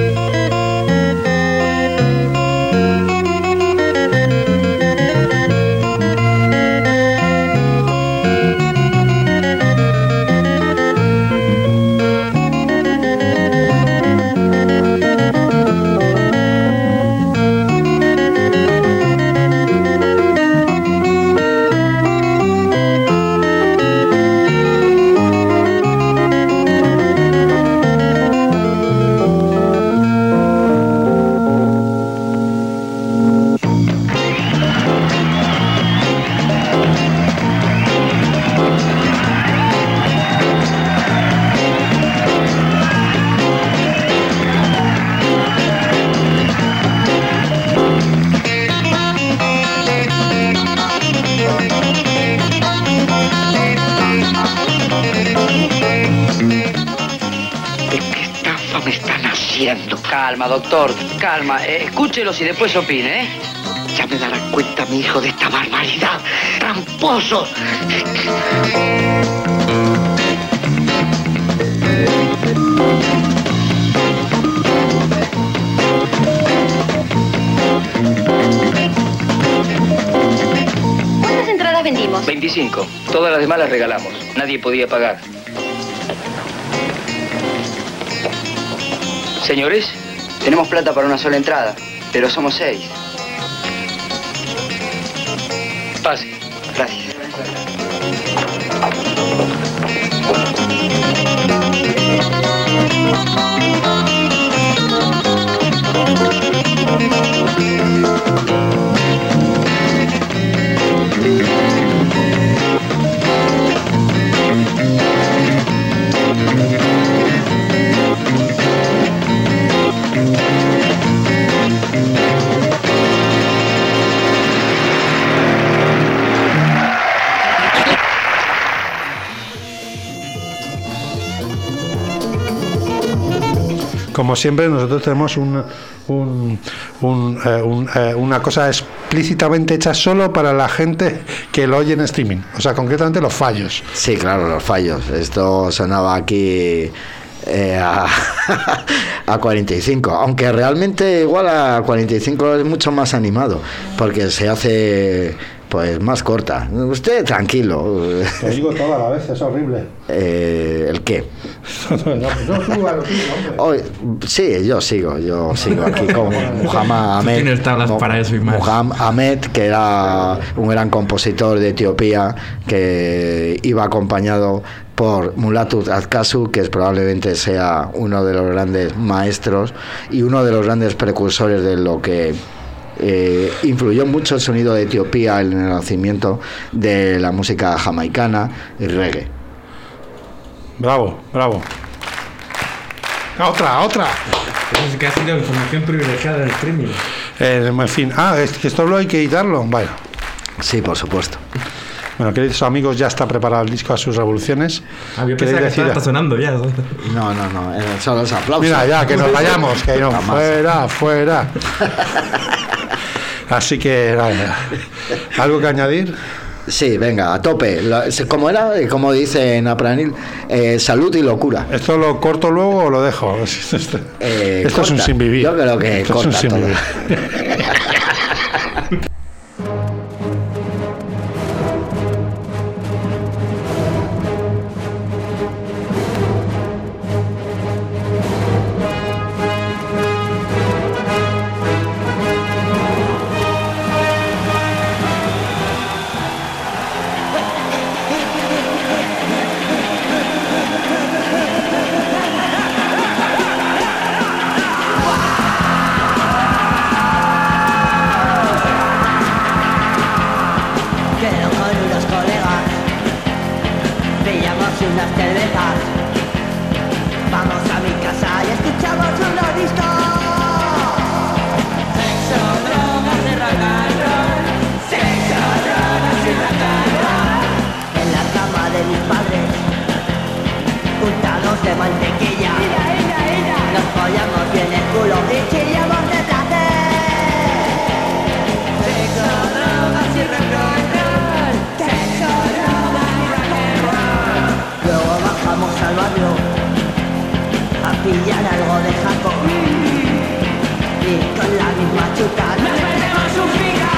Speaker 10: me están haciendo? Calma, doctor, calma. Eh, escúchelos y después opine, ¿eh?
Speaker 21: Ya me dará cuenta mi hijo de esta barbaridad. ¡Tramposo!
Speaker 11: ¿Cuántas entradas vendimos?
Speaker 10: veinticinco. Todas las demás las regalamos. Nadie podía pagar. Señores, tenemos plata para una sola entrada, pero somos seis. Pase. Gracias.
Speaker 1: como siempre, nosotros tenemos un, un, un, eh, un, eh, una cosa explícitamente hecha solo para la gente que lo oye en streaming. O sea, concretamente los fallos.
Speaker 9: Sí, claro, los fallos. Esto sonaba aquí eh, a, a cuarenta y cinco. Aunque realmente igual a cuarenta y cinco es mucho más animado, porque se hace... pues más corta. Usted tranquilo.
Speaker 1: Te digo todo a la vez, es horrible.
Speaker 9: Eh, ¿El qué?
Speaker 1: no, no suba lo tuyo, hombre.
Speaker 9: Hoy, sí, yo sigo, yo sigo aquí con Muhammad Ahmed.
Speaker 12: Tienes tablas para eso y más.
Speaker 9: Muhammad Ahmed, que era un gran compositor de Etiopía, que iba acompañado por Mulatu Atkasu, que es, probablemente sea uno de los grandes maestros y uno de los grandes precursores de lo que Eh, influyó mucho el sonido de Etiopía en el nacimiento de la música jamaicana y reggae.
Speaker 1: Bravo, bravo. Otra, otra.
Speaker 12: Es que ha sido información privilegiada del streaming.
Speaker 1: Eh, en fin, ah, es que esto lo hay que editarlo. Vaya.
Speaker 9: Sí, por supuesto.
Speaker 1: Bueno, queridos amigos, ya está preparado el disco a sus revoluciones.
Speaker 12: Ah, yo pensaba que decir? Está sonando ya.
Speaker 9: No, no, no, son los aplausos.
Speaker 1: Mira, ya, que nos vayamos, que no, fuera, fuera. Así que, nada, ¿algo que añadir?
Speaker 9: Sí, venga, a tope. ¿Cómo era? Como dice Napranil, eh, salud y locura.
Speaker 1: ¿Esto lo corto luego o lo dejo?
Speaker 9: Eh,
Speaker 1: Esto
Speaker 9: corta.
Speaker 1: es un sin vivir.
Speaker 9: Yo creo que
Speaker 1: Esto
Speaker 9: corta
Speaker 1: es un sin
Speaker 9: todo.
Speaker 1: vivir.
Speaker 13: unas cervezas. Vamos a mi casa y escuchamos unos discos. Sexo, drogas y rock and roll. Sexo, drogas y rock and roll. En la cama de mis padres, untados de mantequilla. Ella, ella, ella. Nos follamos bien el culo y chillamos de placer. Sexo, drogas y rock and roll. Sexo, drogas y rock and roll. Luego bajamos al barrio a pillar algo de jaco y con la misma chuta nos metemos un pica.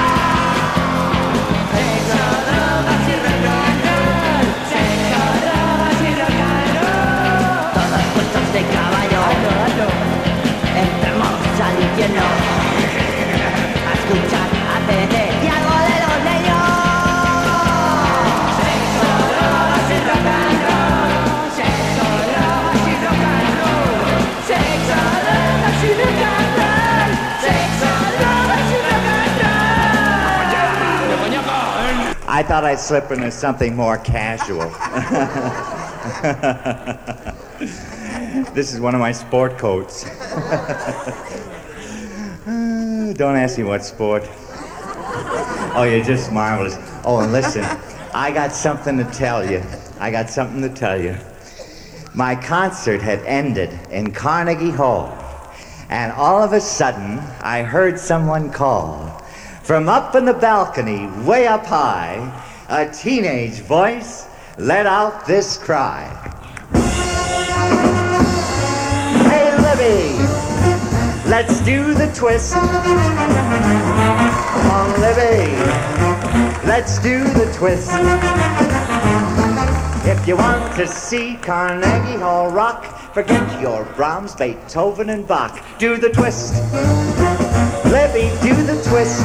Speaker 13: Sexo, drogas y rock and roll. Sexo, drogas y rock and roll. Todos puestos de caballo, entramos al infierno a escuchar a T N T y algo de los leños. Sexo, drogas y rock and roll. Sexo, drogas y rock and roll. Sexo, drogas y rock and roll. Sexo, drogas y rock and roll.
Speaker 14: I thought I'd slip into something more casual. This is one of my sport coats. Uh, Don't ask me what sport. Oh, you're just marvelous. Oh, and listen, I got something to tell you. I got something to tell you. My concert had ended in Carnegie Hall, and all of a sudden, I heard someone call. From up in the balcony, way up high, a teenage voice let out this cry. Hey, Libby, let's do the twist. Come on, Libby, let's do the twist. If you want to see Carnegie Hall rock, forget your Brahms, Beethoven, and Bach. Do the twist. Libby, do the twist.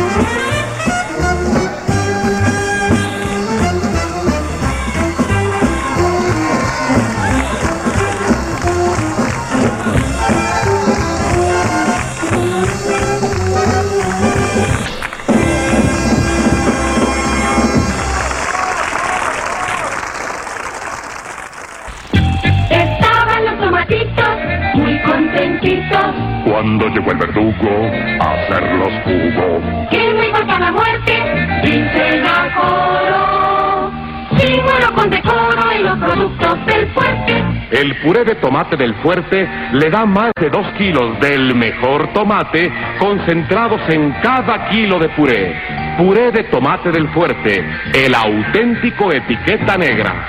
Speaker 15: Estaban los tomatitos muy contentitos.
Speaker 25: Cuando llegó el verdugo a hacerlos jugo.
Speaker 15: Que muy corta la muerte, dicen a coro. Si muero con decoro y los productos del fuerte,
Speaker 6: El puré de tomate del Fuerte le da más de dos kilos del mejor tomate concentrados en cada kilo de puré. Puré de tomate del Fuerte, el auténtico etiqueta negra.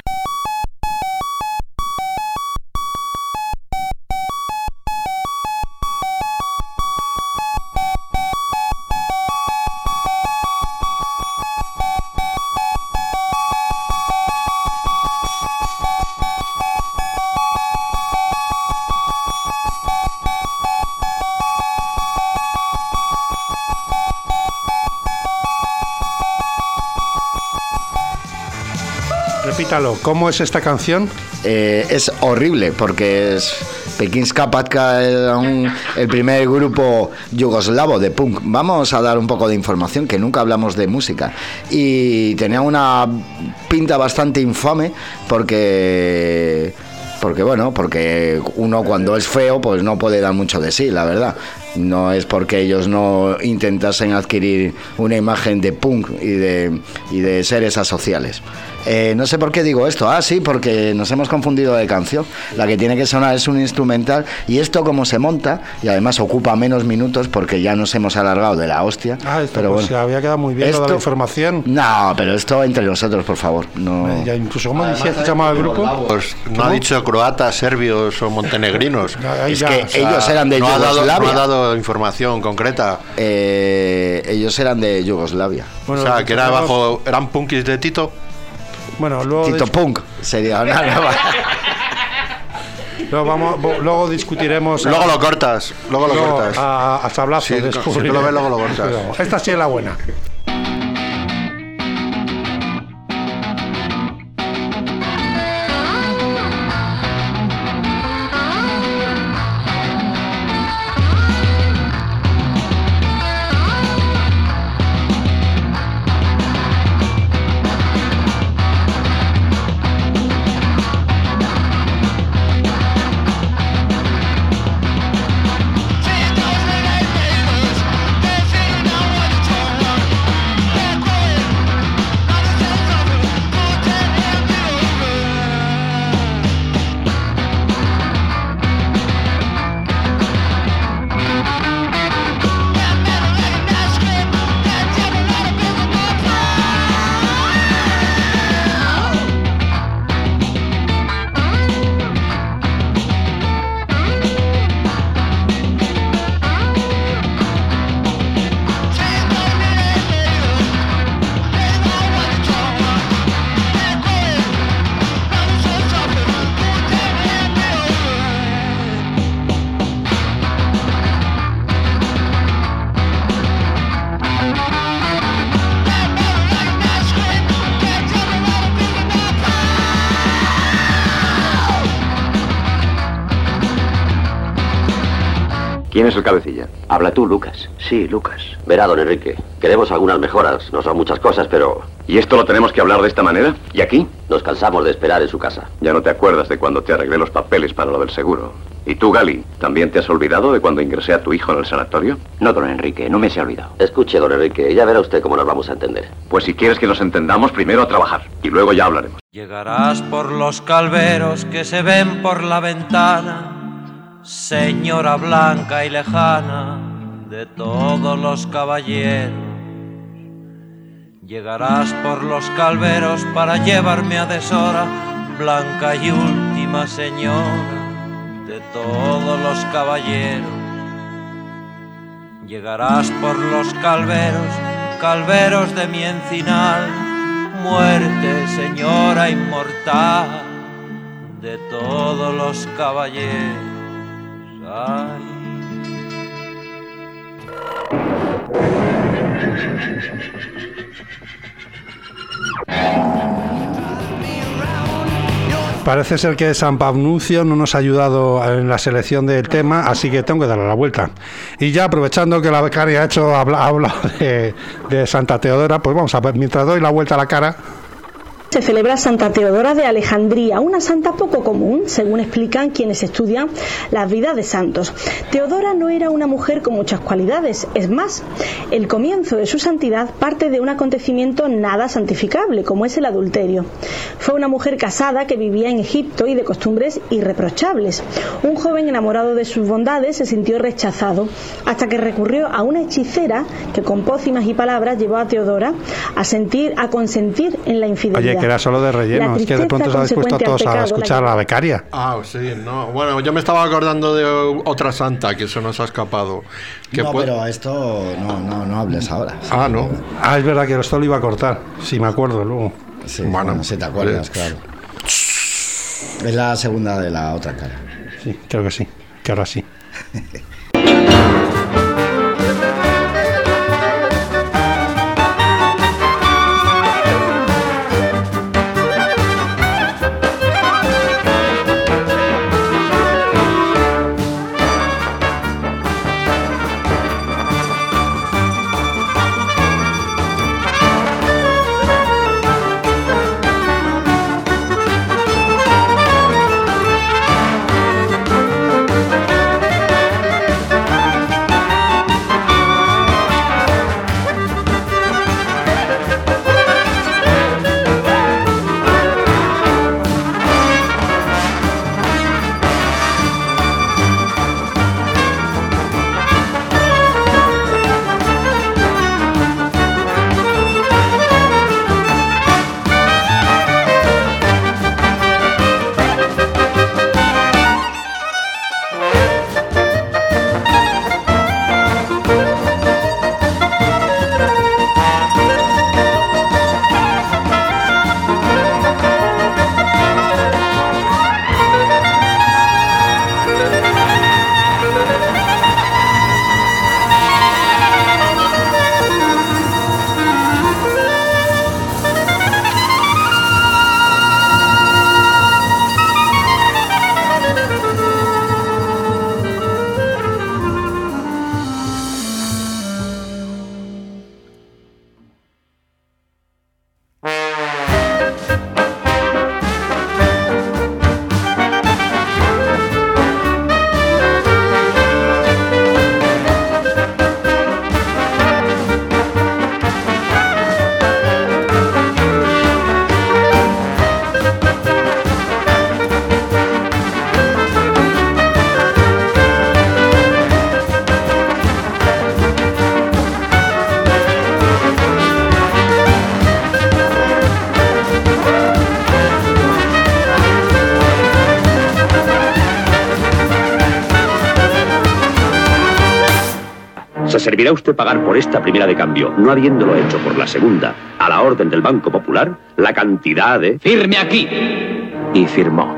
Speaker 1: Repítalo, ¿cómo es esta canción?
Speaker 9: Eh, es horrible porque es Pekinska Patka era un, el primer grupo yugoslavo de punk. Vamos a dar un poco de información, que nunca hablamos de música. Y tenía una pinta bastante infame porque... Porque bueno, porque uno cuando es feo pues no puede dar mucho de sí, la verdad. No es porque ellos no intentasen adquirir una imagen de punk y de, y de seres asociales. Eh, no sé por qué digo esto. Ah, sí, porque nos hemos confundido de canción. La que tiene que sonar es un instrumental. Y esto como se monta, y además ocupa menos minutos porque ya nos hemos alargado de la hostia.
Speaker 1: Ah, esto
Speaker 9: pero
Speaker 1: pues
Speaker 9: bueno,
Speaker 1: se había quedado muy bien
Speaker 9: esto,
Speaker 1: toda la información.
Speaker 9: No, pero esto entre nosotros, por favor. No.
Speaker 1: Ya incluso, ¿cómo decía que se llamaba el grupo?
Speaker 8: Pues no ha dicho croatas, serbios o montenegrinos.
Speaker 1: Ahí
Speaker 9: es
Speaker 1: ya,
Speaker 9: que
Speaker 1: o sea,
Speaker 9: ellos eran de
Speaker 8: no ha, dado,
Speaker 9: Yugoslavia.
Speaker 8: no ha dado información concreta.
Speaker 9: Eh, ellos eran de Yugoslavia.
Speaker 8: Bueno, o sea, que era bajo, eran punkis de Tito.
Speaker 1: Bueno, luego
Speaker 9: Tito
Speaker 1: dis-
Speaker 9: Punk sería una nueva.
Speaker 1: luego, vamos, bo- luego discutiremos.
Speaker 8: Luego lo cortas. Luego lo
Speaker 1: luego
Speaker 8: cortas.
Speaker 1: A, a sablazo.
Speaker 8: Sí, si
Speaker 1: descubriré.
Speaker 8: tú lo ves, luego lo cortas.
Speaker 1: Esta sí es la buena.
Speaker 16: ¿Quién es el cabecilla?
Speaker 3: Habla tú, Lucas.
Speaker 16: Sí, Lucas.
Speaker 3: Verá, don Enrique, queremos algunas mejoras. No son muchas cosas, pero...
Speaker 16: ¿Y esto lo tenemos que hablar de esta manera? ¿Y aquí?
Speaker 3: Nos cansamos de esperar en su casa.
Speaker 16: Ya no te acuerdas de cuando te arreglé los papeles para lo del seguro. ¿Y tú, Gali, también te has olvidado de cuando ingresé a tu hijo en el sanatorio?
Speaker 3: No, don Enrique, no me se ha olvidado. Escuche, don Enrique, ya verá usted cómo nos vamos a entender.
Speaker 16: Pues si quieres que nos entendamos, primero a trabajar. Y luego ya hablaremos.
Speaker 17: Llegarás por los calveros que se ven por la ventana, señora blanca y lejana de todos los caballeros. Llegarás por los calveros para llevarme a deshora, blanca y última señora de todos los caballeros. Llegarás por los calveros, calveros de mi encinal, muerte, señora inmortal de todos los caballeros. Ay.
Speaker 1: Parece ser que San Pabnuncio no nos ha ayudado en la selección del tema, así que tengo que darle la vuelta. Y ya aprovechando que la becaria ha hecho habla, ha hablado de, de Santa Teodora, pues vamos a ver, mientras doy la vuelta a la cara.
Speaker 5: se celebra Santa Teodora de Alejandría, una santa poco común, según explican quienes estudian las vidas de santos. Teodora no era una mujer con muchas cualidades, es más, el comienzo de su santidad parte de un acontecimiento nada santificable, como es el adulterio. Fue una mujer casada que vivía en Egipto y de costumbres irreprochables. Un joven enamorado de sus bondades se sintió rechazado, hasta que recurrió a una hechicera que con pócimas y palabras llevó a Teodora a sentir, a consentir en la infidelidad.
Speaker 1: Oye, que era solo de relleno, es que de pronto se habéis puesto todos a escuchar a la becaria.
Speaker 7: Ah, sí, no. Bueno, yo me estaba acordando de otra santa que se nos ha escapado. Que
Speaker 9: no,
Speaker 7: puede...
Speaker 9: pero esto no, no, no hables ahora.
Speaker 7: Ah, no.
Speaker 1: Ah, es verdad que esto lo iba a cortar, si me acuerdo luego.
Speaker 9: Sí, bueno, bueno si te acuerdas, pues... claro. Es la segunda de la otra cara.
Speaker 1: Sí, creo que sí, que ahora sí.
Speaker 3: ¿Servirá usted pagar por esta primera de cambio, no habiéndolo hecho por la segunda, a la orden del Banco Popular, la cantidad de...
Speaker 10: ¡Firme aquí!
Speaker 3: Y firmó.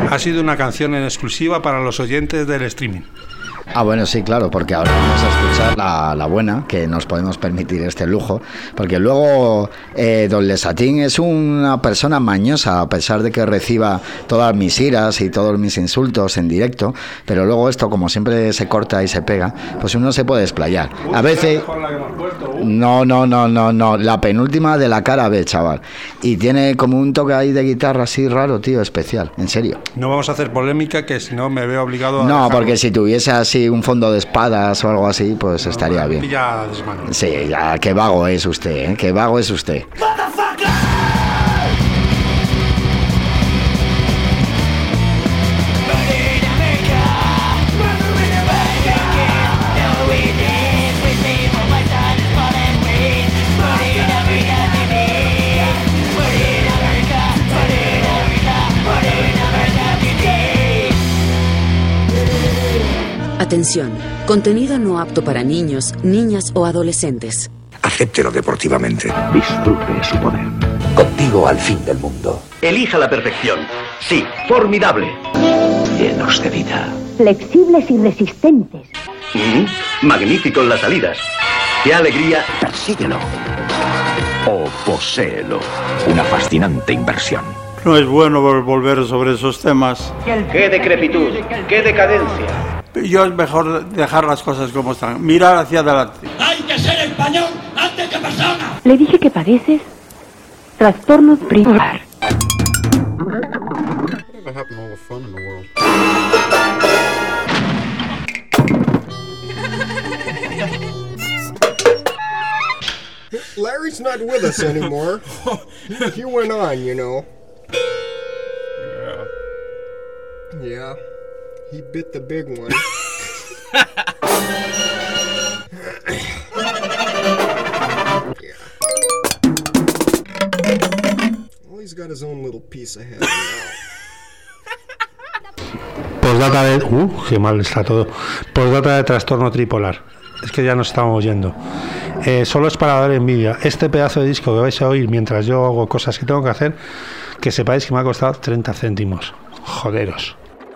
Speaker 1: Ha sido una canción en exclusiva para los oyentes del streaming.
Speaker 9: Ah, bueno, sí, claro, porque ahora vamos a escuchar la, la buena, que nos podemos permitir este lujo, porque luego eh, Don Lesatín es una persona mañosa, a pesar de que reciba todas mis iras y todos mis insultos en directo, pero luego esto, como siempre se corta y se pega, pues uno se puede explayar. A veces... No, no, no, no, no, la penúltima de la cara B, chaval. Y tiene como un toque ahí de guitarra así raro, tío, especial, en serio.
Speaker 1: No vamos a hacer polémica, que si no me veo obligado a...
Speaker 9: No,
Speaker 1: dejarlo.
Speaker 9: porque si tuviese así un fondo de espadas o algo así, pues no, estaría bien.
Speaker 1: Ya desmano.
Speaker 9: Sí, ya, qué vago es usted, ¿eh? Qué vago es usted.
Speaker 18: Atención, contenido no apto para niños, niñas o adolescentes.
Speaker 19: Acéptelo deportivamente.
Speaker 21: Disfrute su poder. Contigo al fin del mundo.
Speaker 16: Elija la perfección. Sí, formidable.
Speaker 21: Llenos de vida.
Speaker 11: Flexibles y resistentes.
Speaker 16: Mm, magnífico en las salidas. ¡Qué alegría!
Speaker 21: Persíguelo. O poséelo. Una fascinante inversión.
Speaker 20: No es bueno volver sobre esos temas.
Speaker 2: ¡Qué decrepitud! ¡Qué decadencia!
Speaker 20: Yo es mejor dejar las cosas como están, mirar hacia adelante.
Speaker 15: Hay que ser español antes que persona.
Speaker 11: Le dije que padeces trastorno bipolar.
Speaker 22: Larry's not with us anymore. He went on, you know. Yeah. Yeah. He bit the big one. Yeah. Well, he's got his own little piece of heaven now.
Speaker 1: Postdata de... Uh, qué mal está todo. Postdata de trastorno tripolar. Es que ya nos estamos oyendo. Eh, solo es para dar envidia. Este pedazo de disco que vais a oír mientras yo hago cosas que tengo que hacer, que sepáis que me ha costado treinta céntimos. Joderos.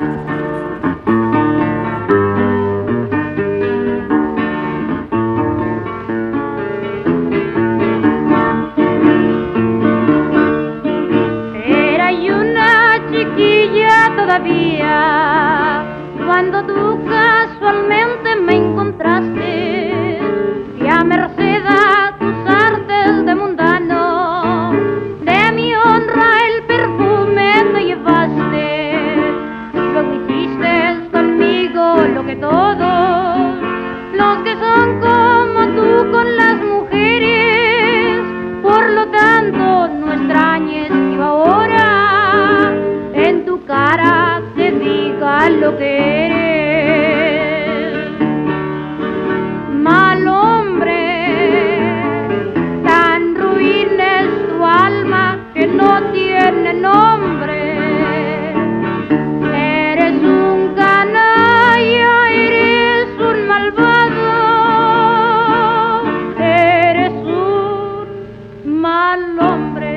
Speaker 23: Cuando tú casualmente me encontraste y a merced a tus artes de mundano, de mi honra el perfume te llevaste. Luego hiciste conmigo lo que todos los que son como tú con las mujeres. Por lo tanto no extrañes que ahora en tu cara te diga lo que eres. Mal hombre, tan ruin es tu alma que no tiene nombre. Eres un canalla, eres un malvado, eres un mal hombre.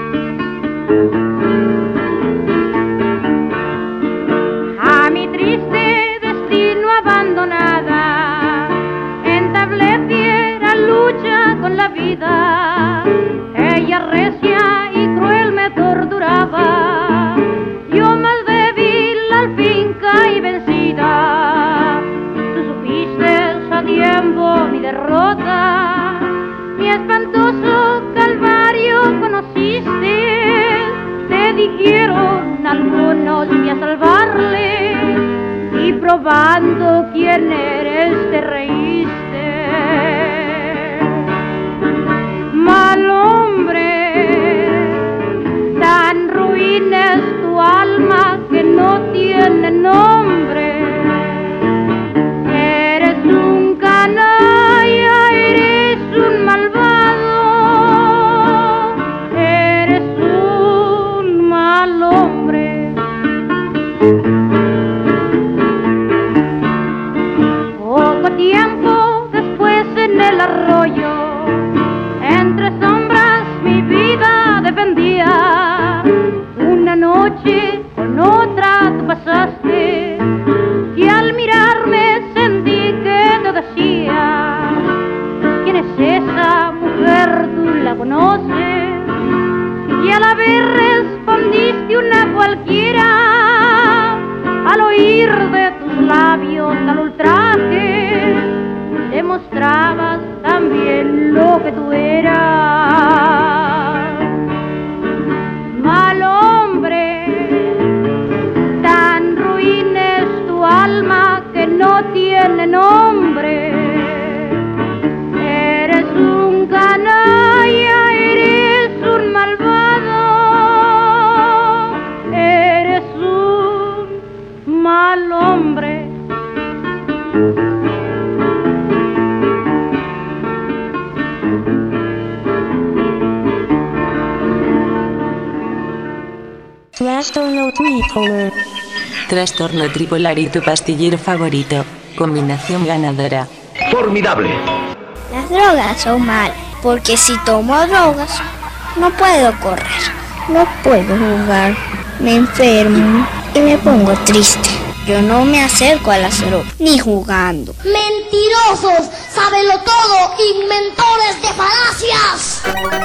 Speaker 23: Abandonada, entablé fiera lucha con la vida. Ella recia y cruel me torturaba, yo más débil al fin caí vencida. Tú supiste a tiempo mi derrota, mi espantoso calvario conociste. Te dijeron algunos vi a salvarle, y probando quién eres te reíste. Mal hombre, tan ruin es tu alma que no tiene nombre. Eres un canalla, eres un malvado, eres un mal hombre. Poco tiempo esa mujer tú la conoces? Y al haber respondiste una cualquiera, al oír de tus labios tal ultraje, demostrabas también lo que tú eras. Mal hombre, tan ruin es tu alma que no tiene nombre. Eres un canalla, eres un malvado, eres un mal hombre.
Speaker 4: Trastorno tripolar. Trastorno tripolar y tu pastillero favorito. Combinación ganadora.
Speaker 12: Formidable.
Speaker 13: Las drogas son malas, porque si tomo drogas, no puedo correr, no puedo jugar, me enfermo y me pongo triste. Yo no me acerco a las drogas, ni jugando.
Speaker 23: ¡Mentirosos! ¡Sábenlo todo! ¡Inventores de falacias!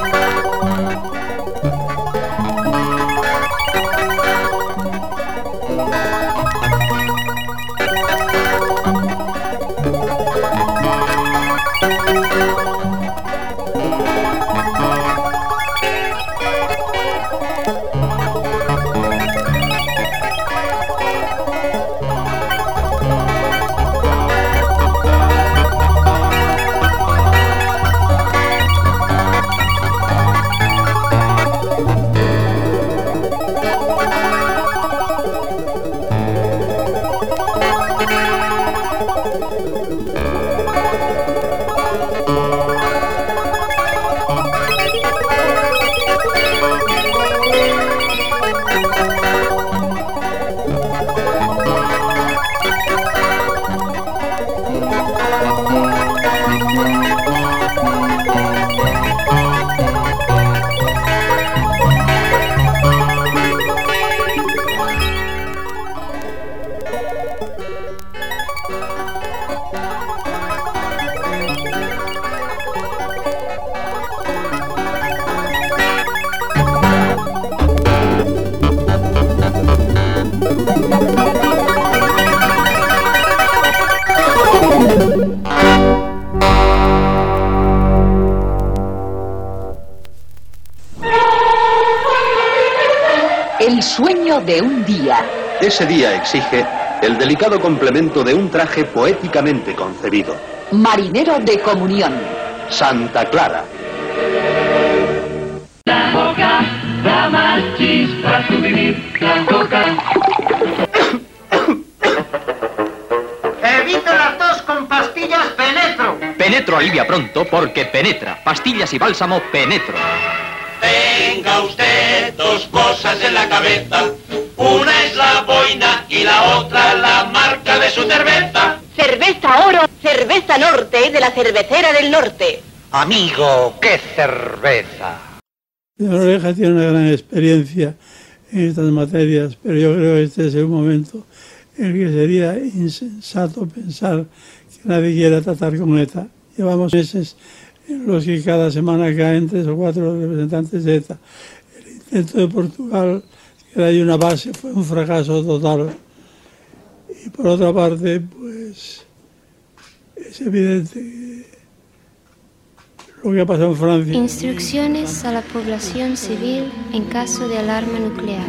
Speaker 14: El sueño de un día.
Speaker 24: Ese día exige el delicado complemento de un traje poéticamente concebido.
Speaker 14: Marinero de comunión.
Speaker 24: Santa Clara.
Speaker 15: La boca da más chispa su vivir. La boca.
Speaker 26: Evito las tos con pastillas Penetro.
Speaker 27: Penetro alivia pronto porque penetra. Pastillas y bálsamo Penetro.
Speaker 15: Tenga usted dos cosas en la cabeza. Una es la boina y la otra la marca de su cerveza.
Speaker 14: Cerveza Oro, cerveza Norte de la cervecera del norte.
Speaker 26: Amigo, qué cerveza.
Speaker 28: La Oreja tiene una gran experiencia en estas materias, pero yo creo que este es el momento en el que sería insensato pensar que nadie quiera tratar con ETA. Llevamos meses en los que cada semana caen tres o cuatro representantes de ETA. El intento de Portugal, que hay una base, fue un fracaso total. Y por otra parte, pues es evidente que lo que ha pasado en Francia.
Speaker 13: Instrucciones a la población civil en caso de alarma nuclear.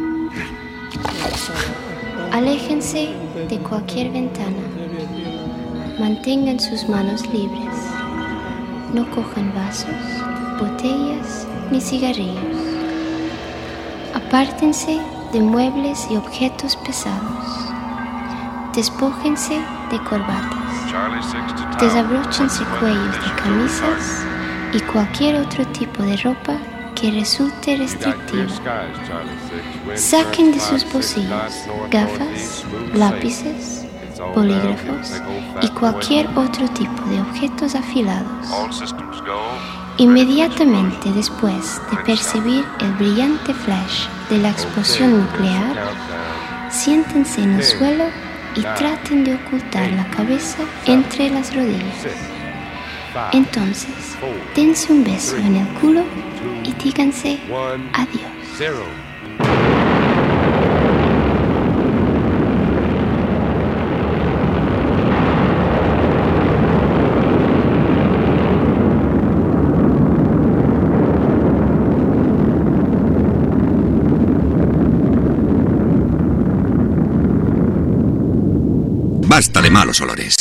Speaker 13: Aléjense de cualquier ventana. Mantengan sus manos libres. No cojan vasos, botellas ni cigarrillos. Apártense de muebles y objetos pesados. Despójense de corbatas. Desabróchense cuellos de camisas y cualquier otro tipo de ropa que resulte restrictiva. Saquen de sus bolsillos gafas, lápices, bolígrafos y cualquier otro tipo de objetos afilados. Inmediatamente después de percibir el brillante flash de la explosión nuclear, siéntense en el suelo y traten de ocultar la cabeza entre las rodillas. Entonces, dense un beso en el culo y díganse adiós.
Speaker 5: Basta de malos olores.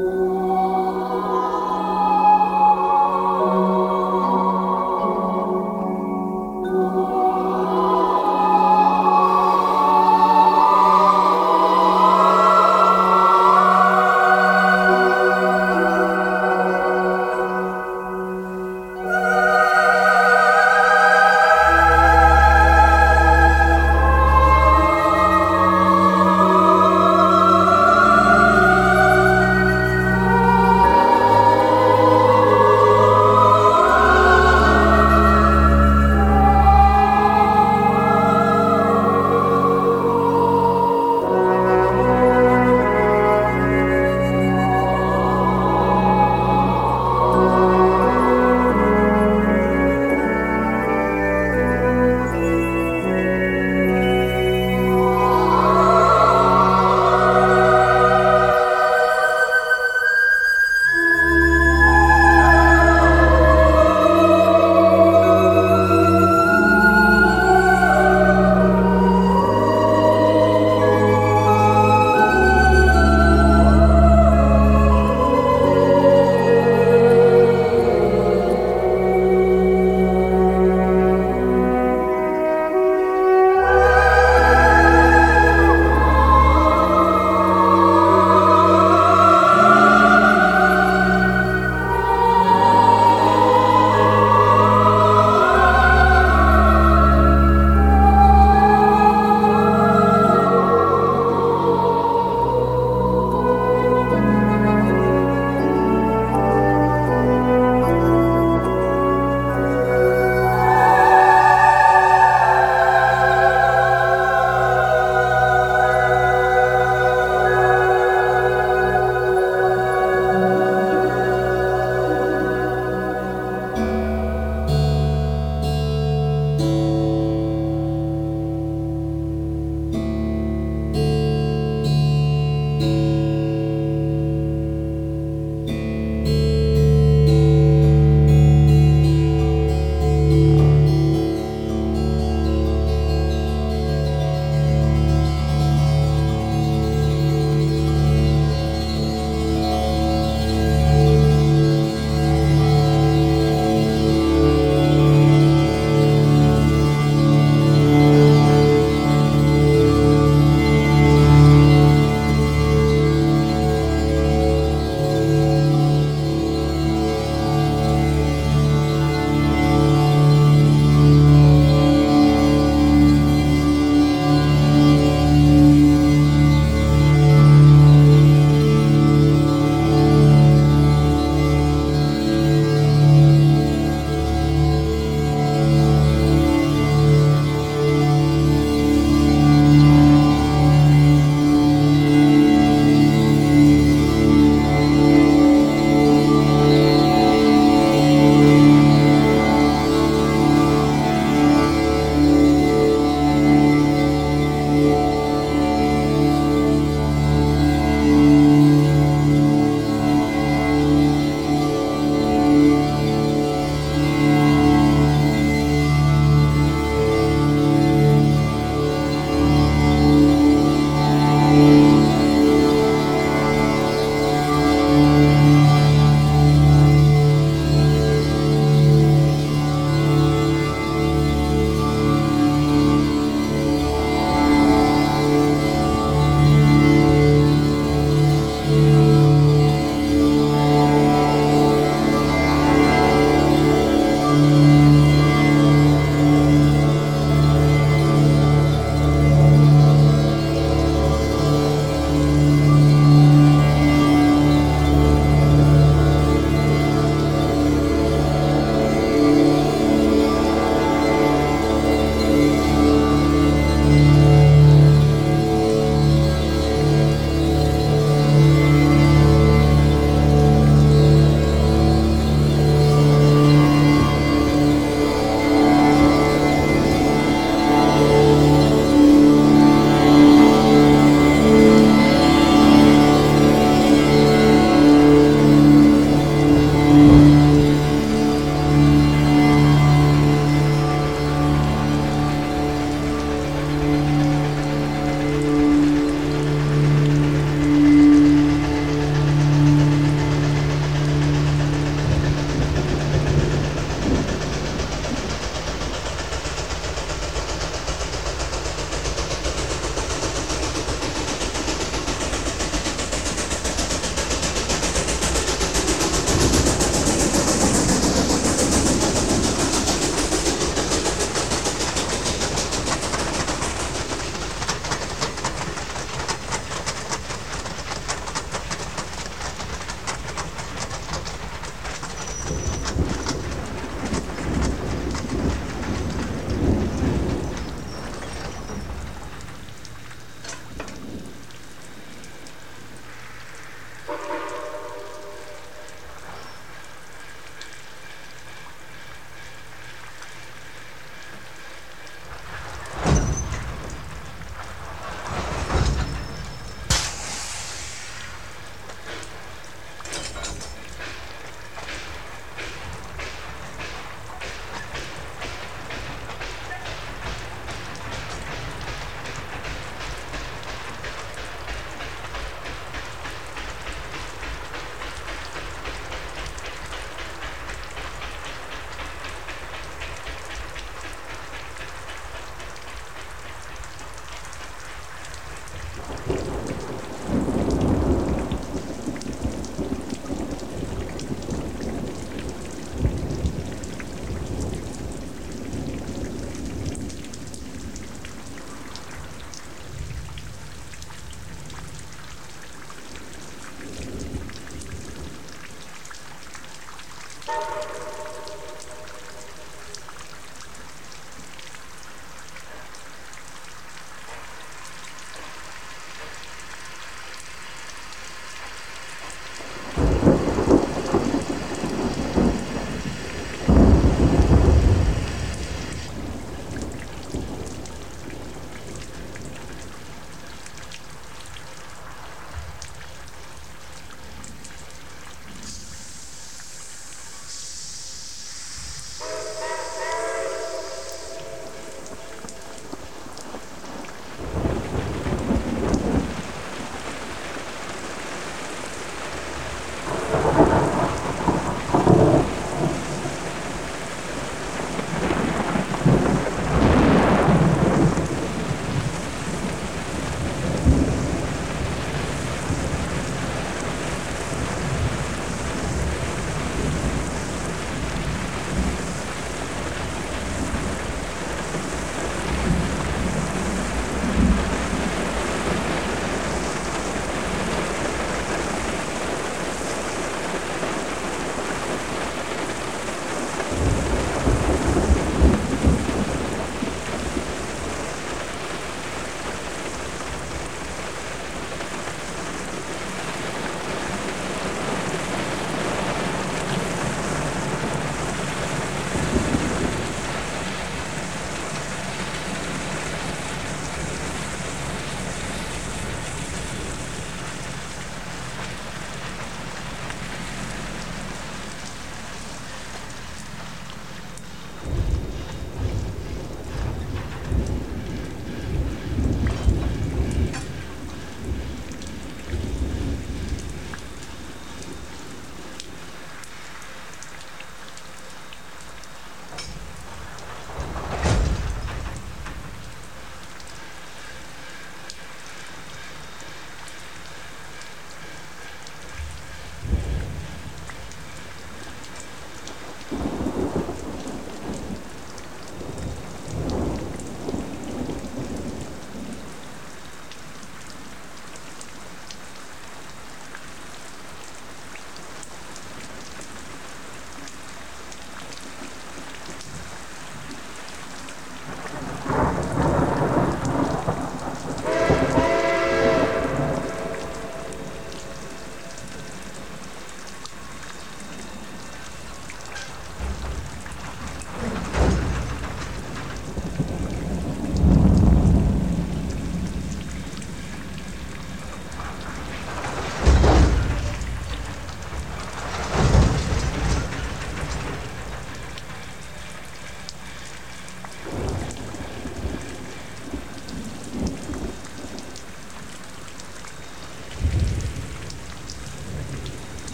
Speaker 23: Thank you.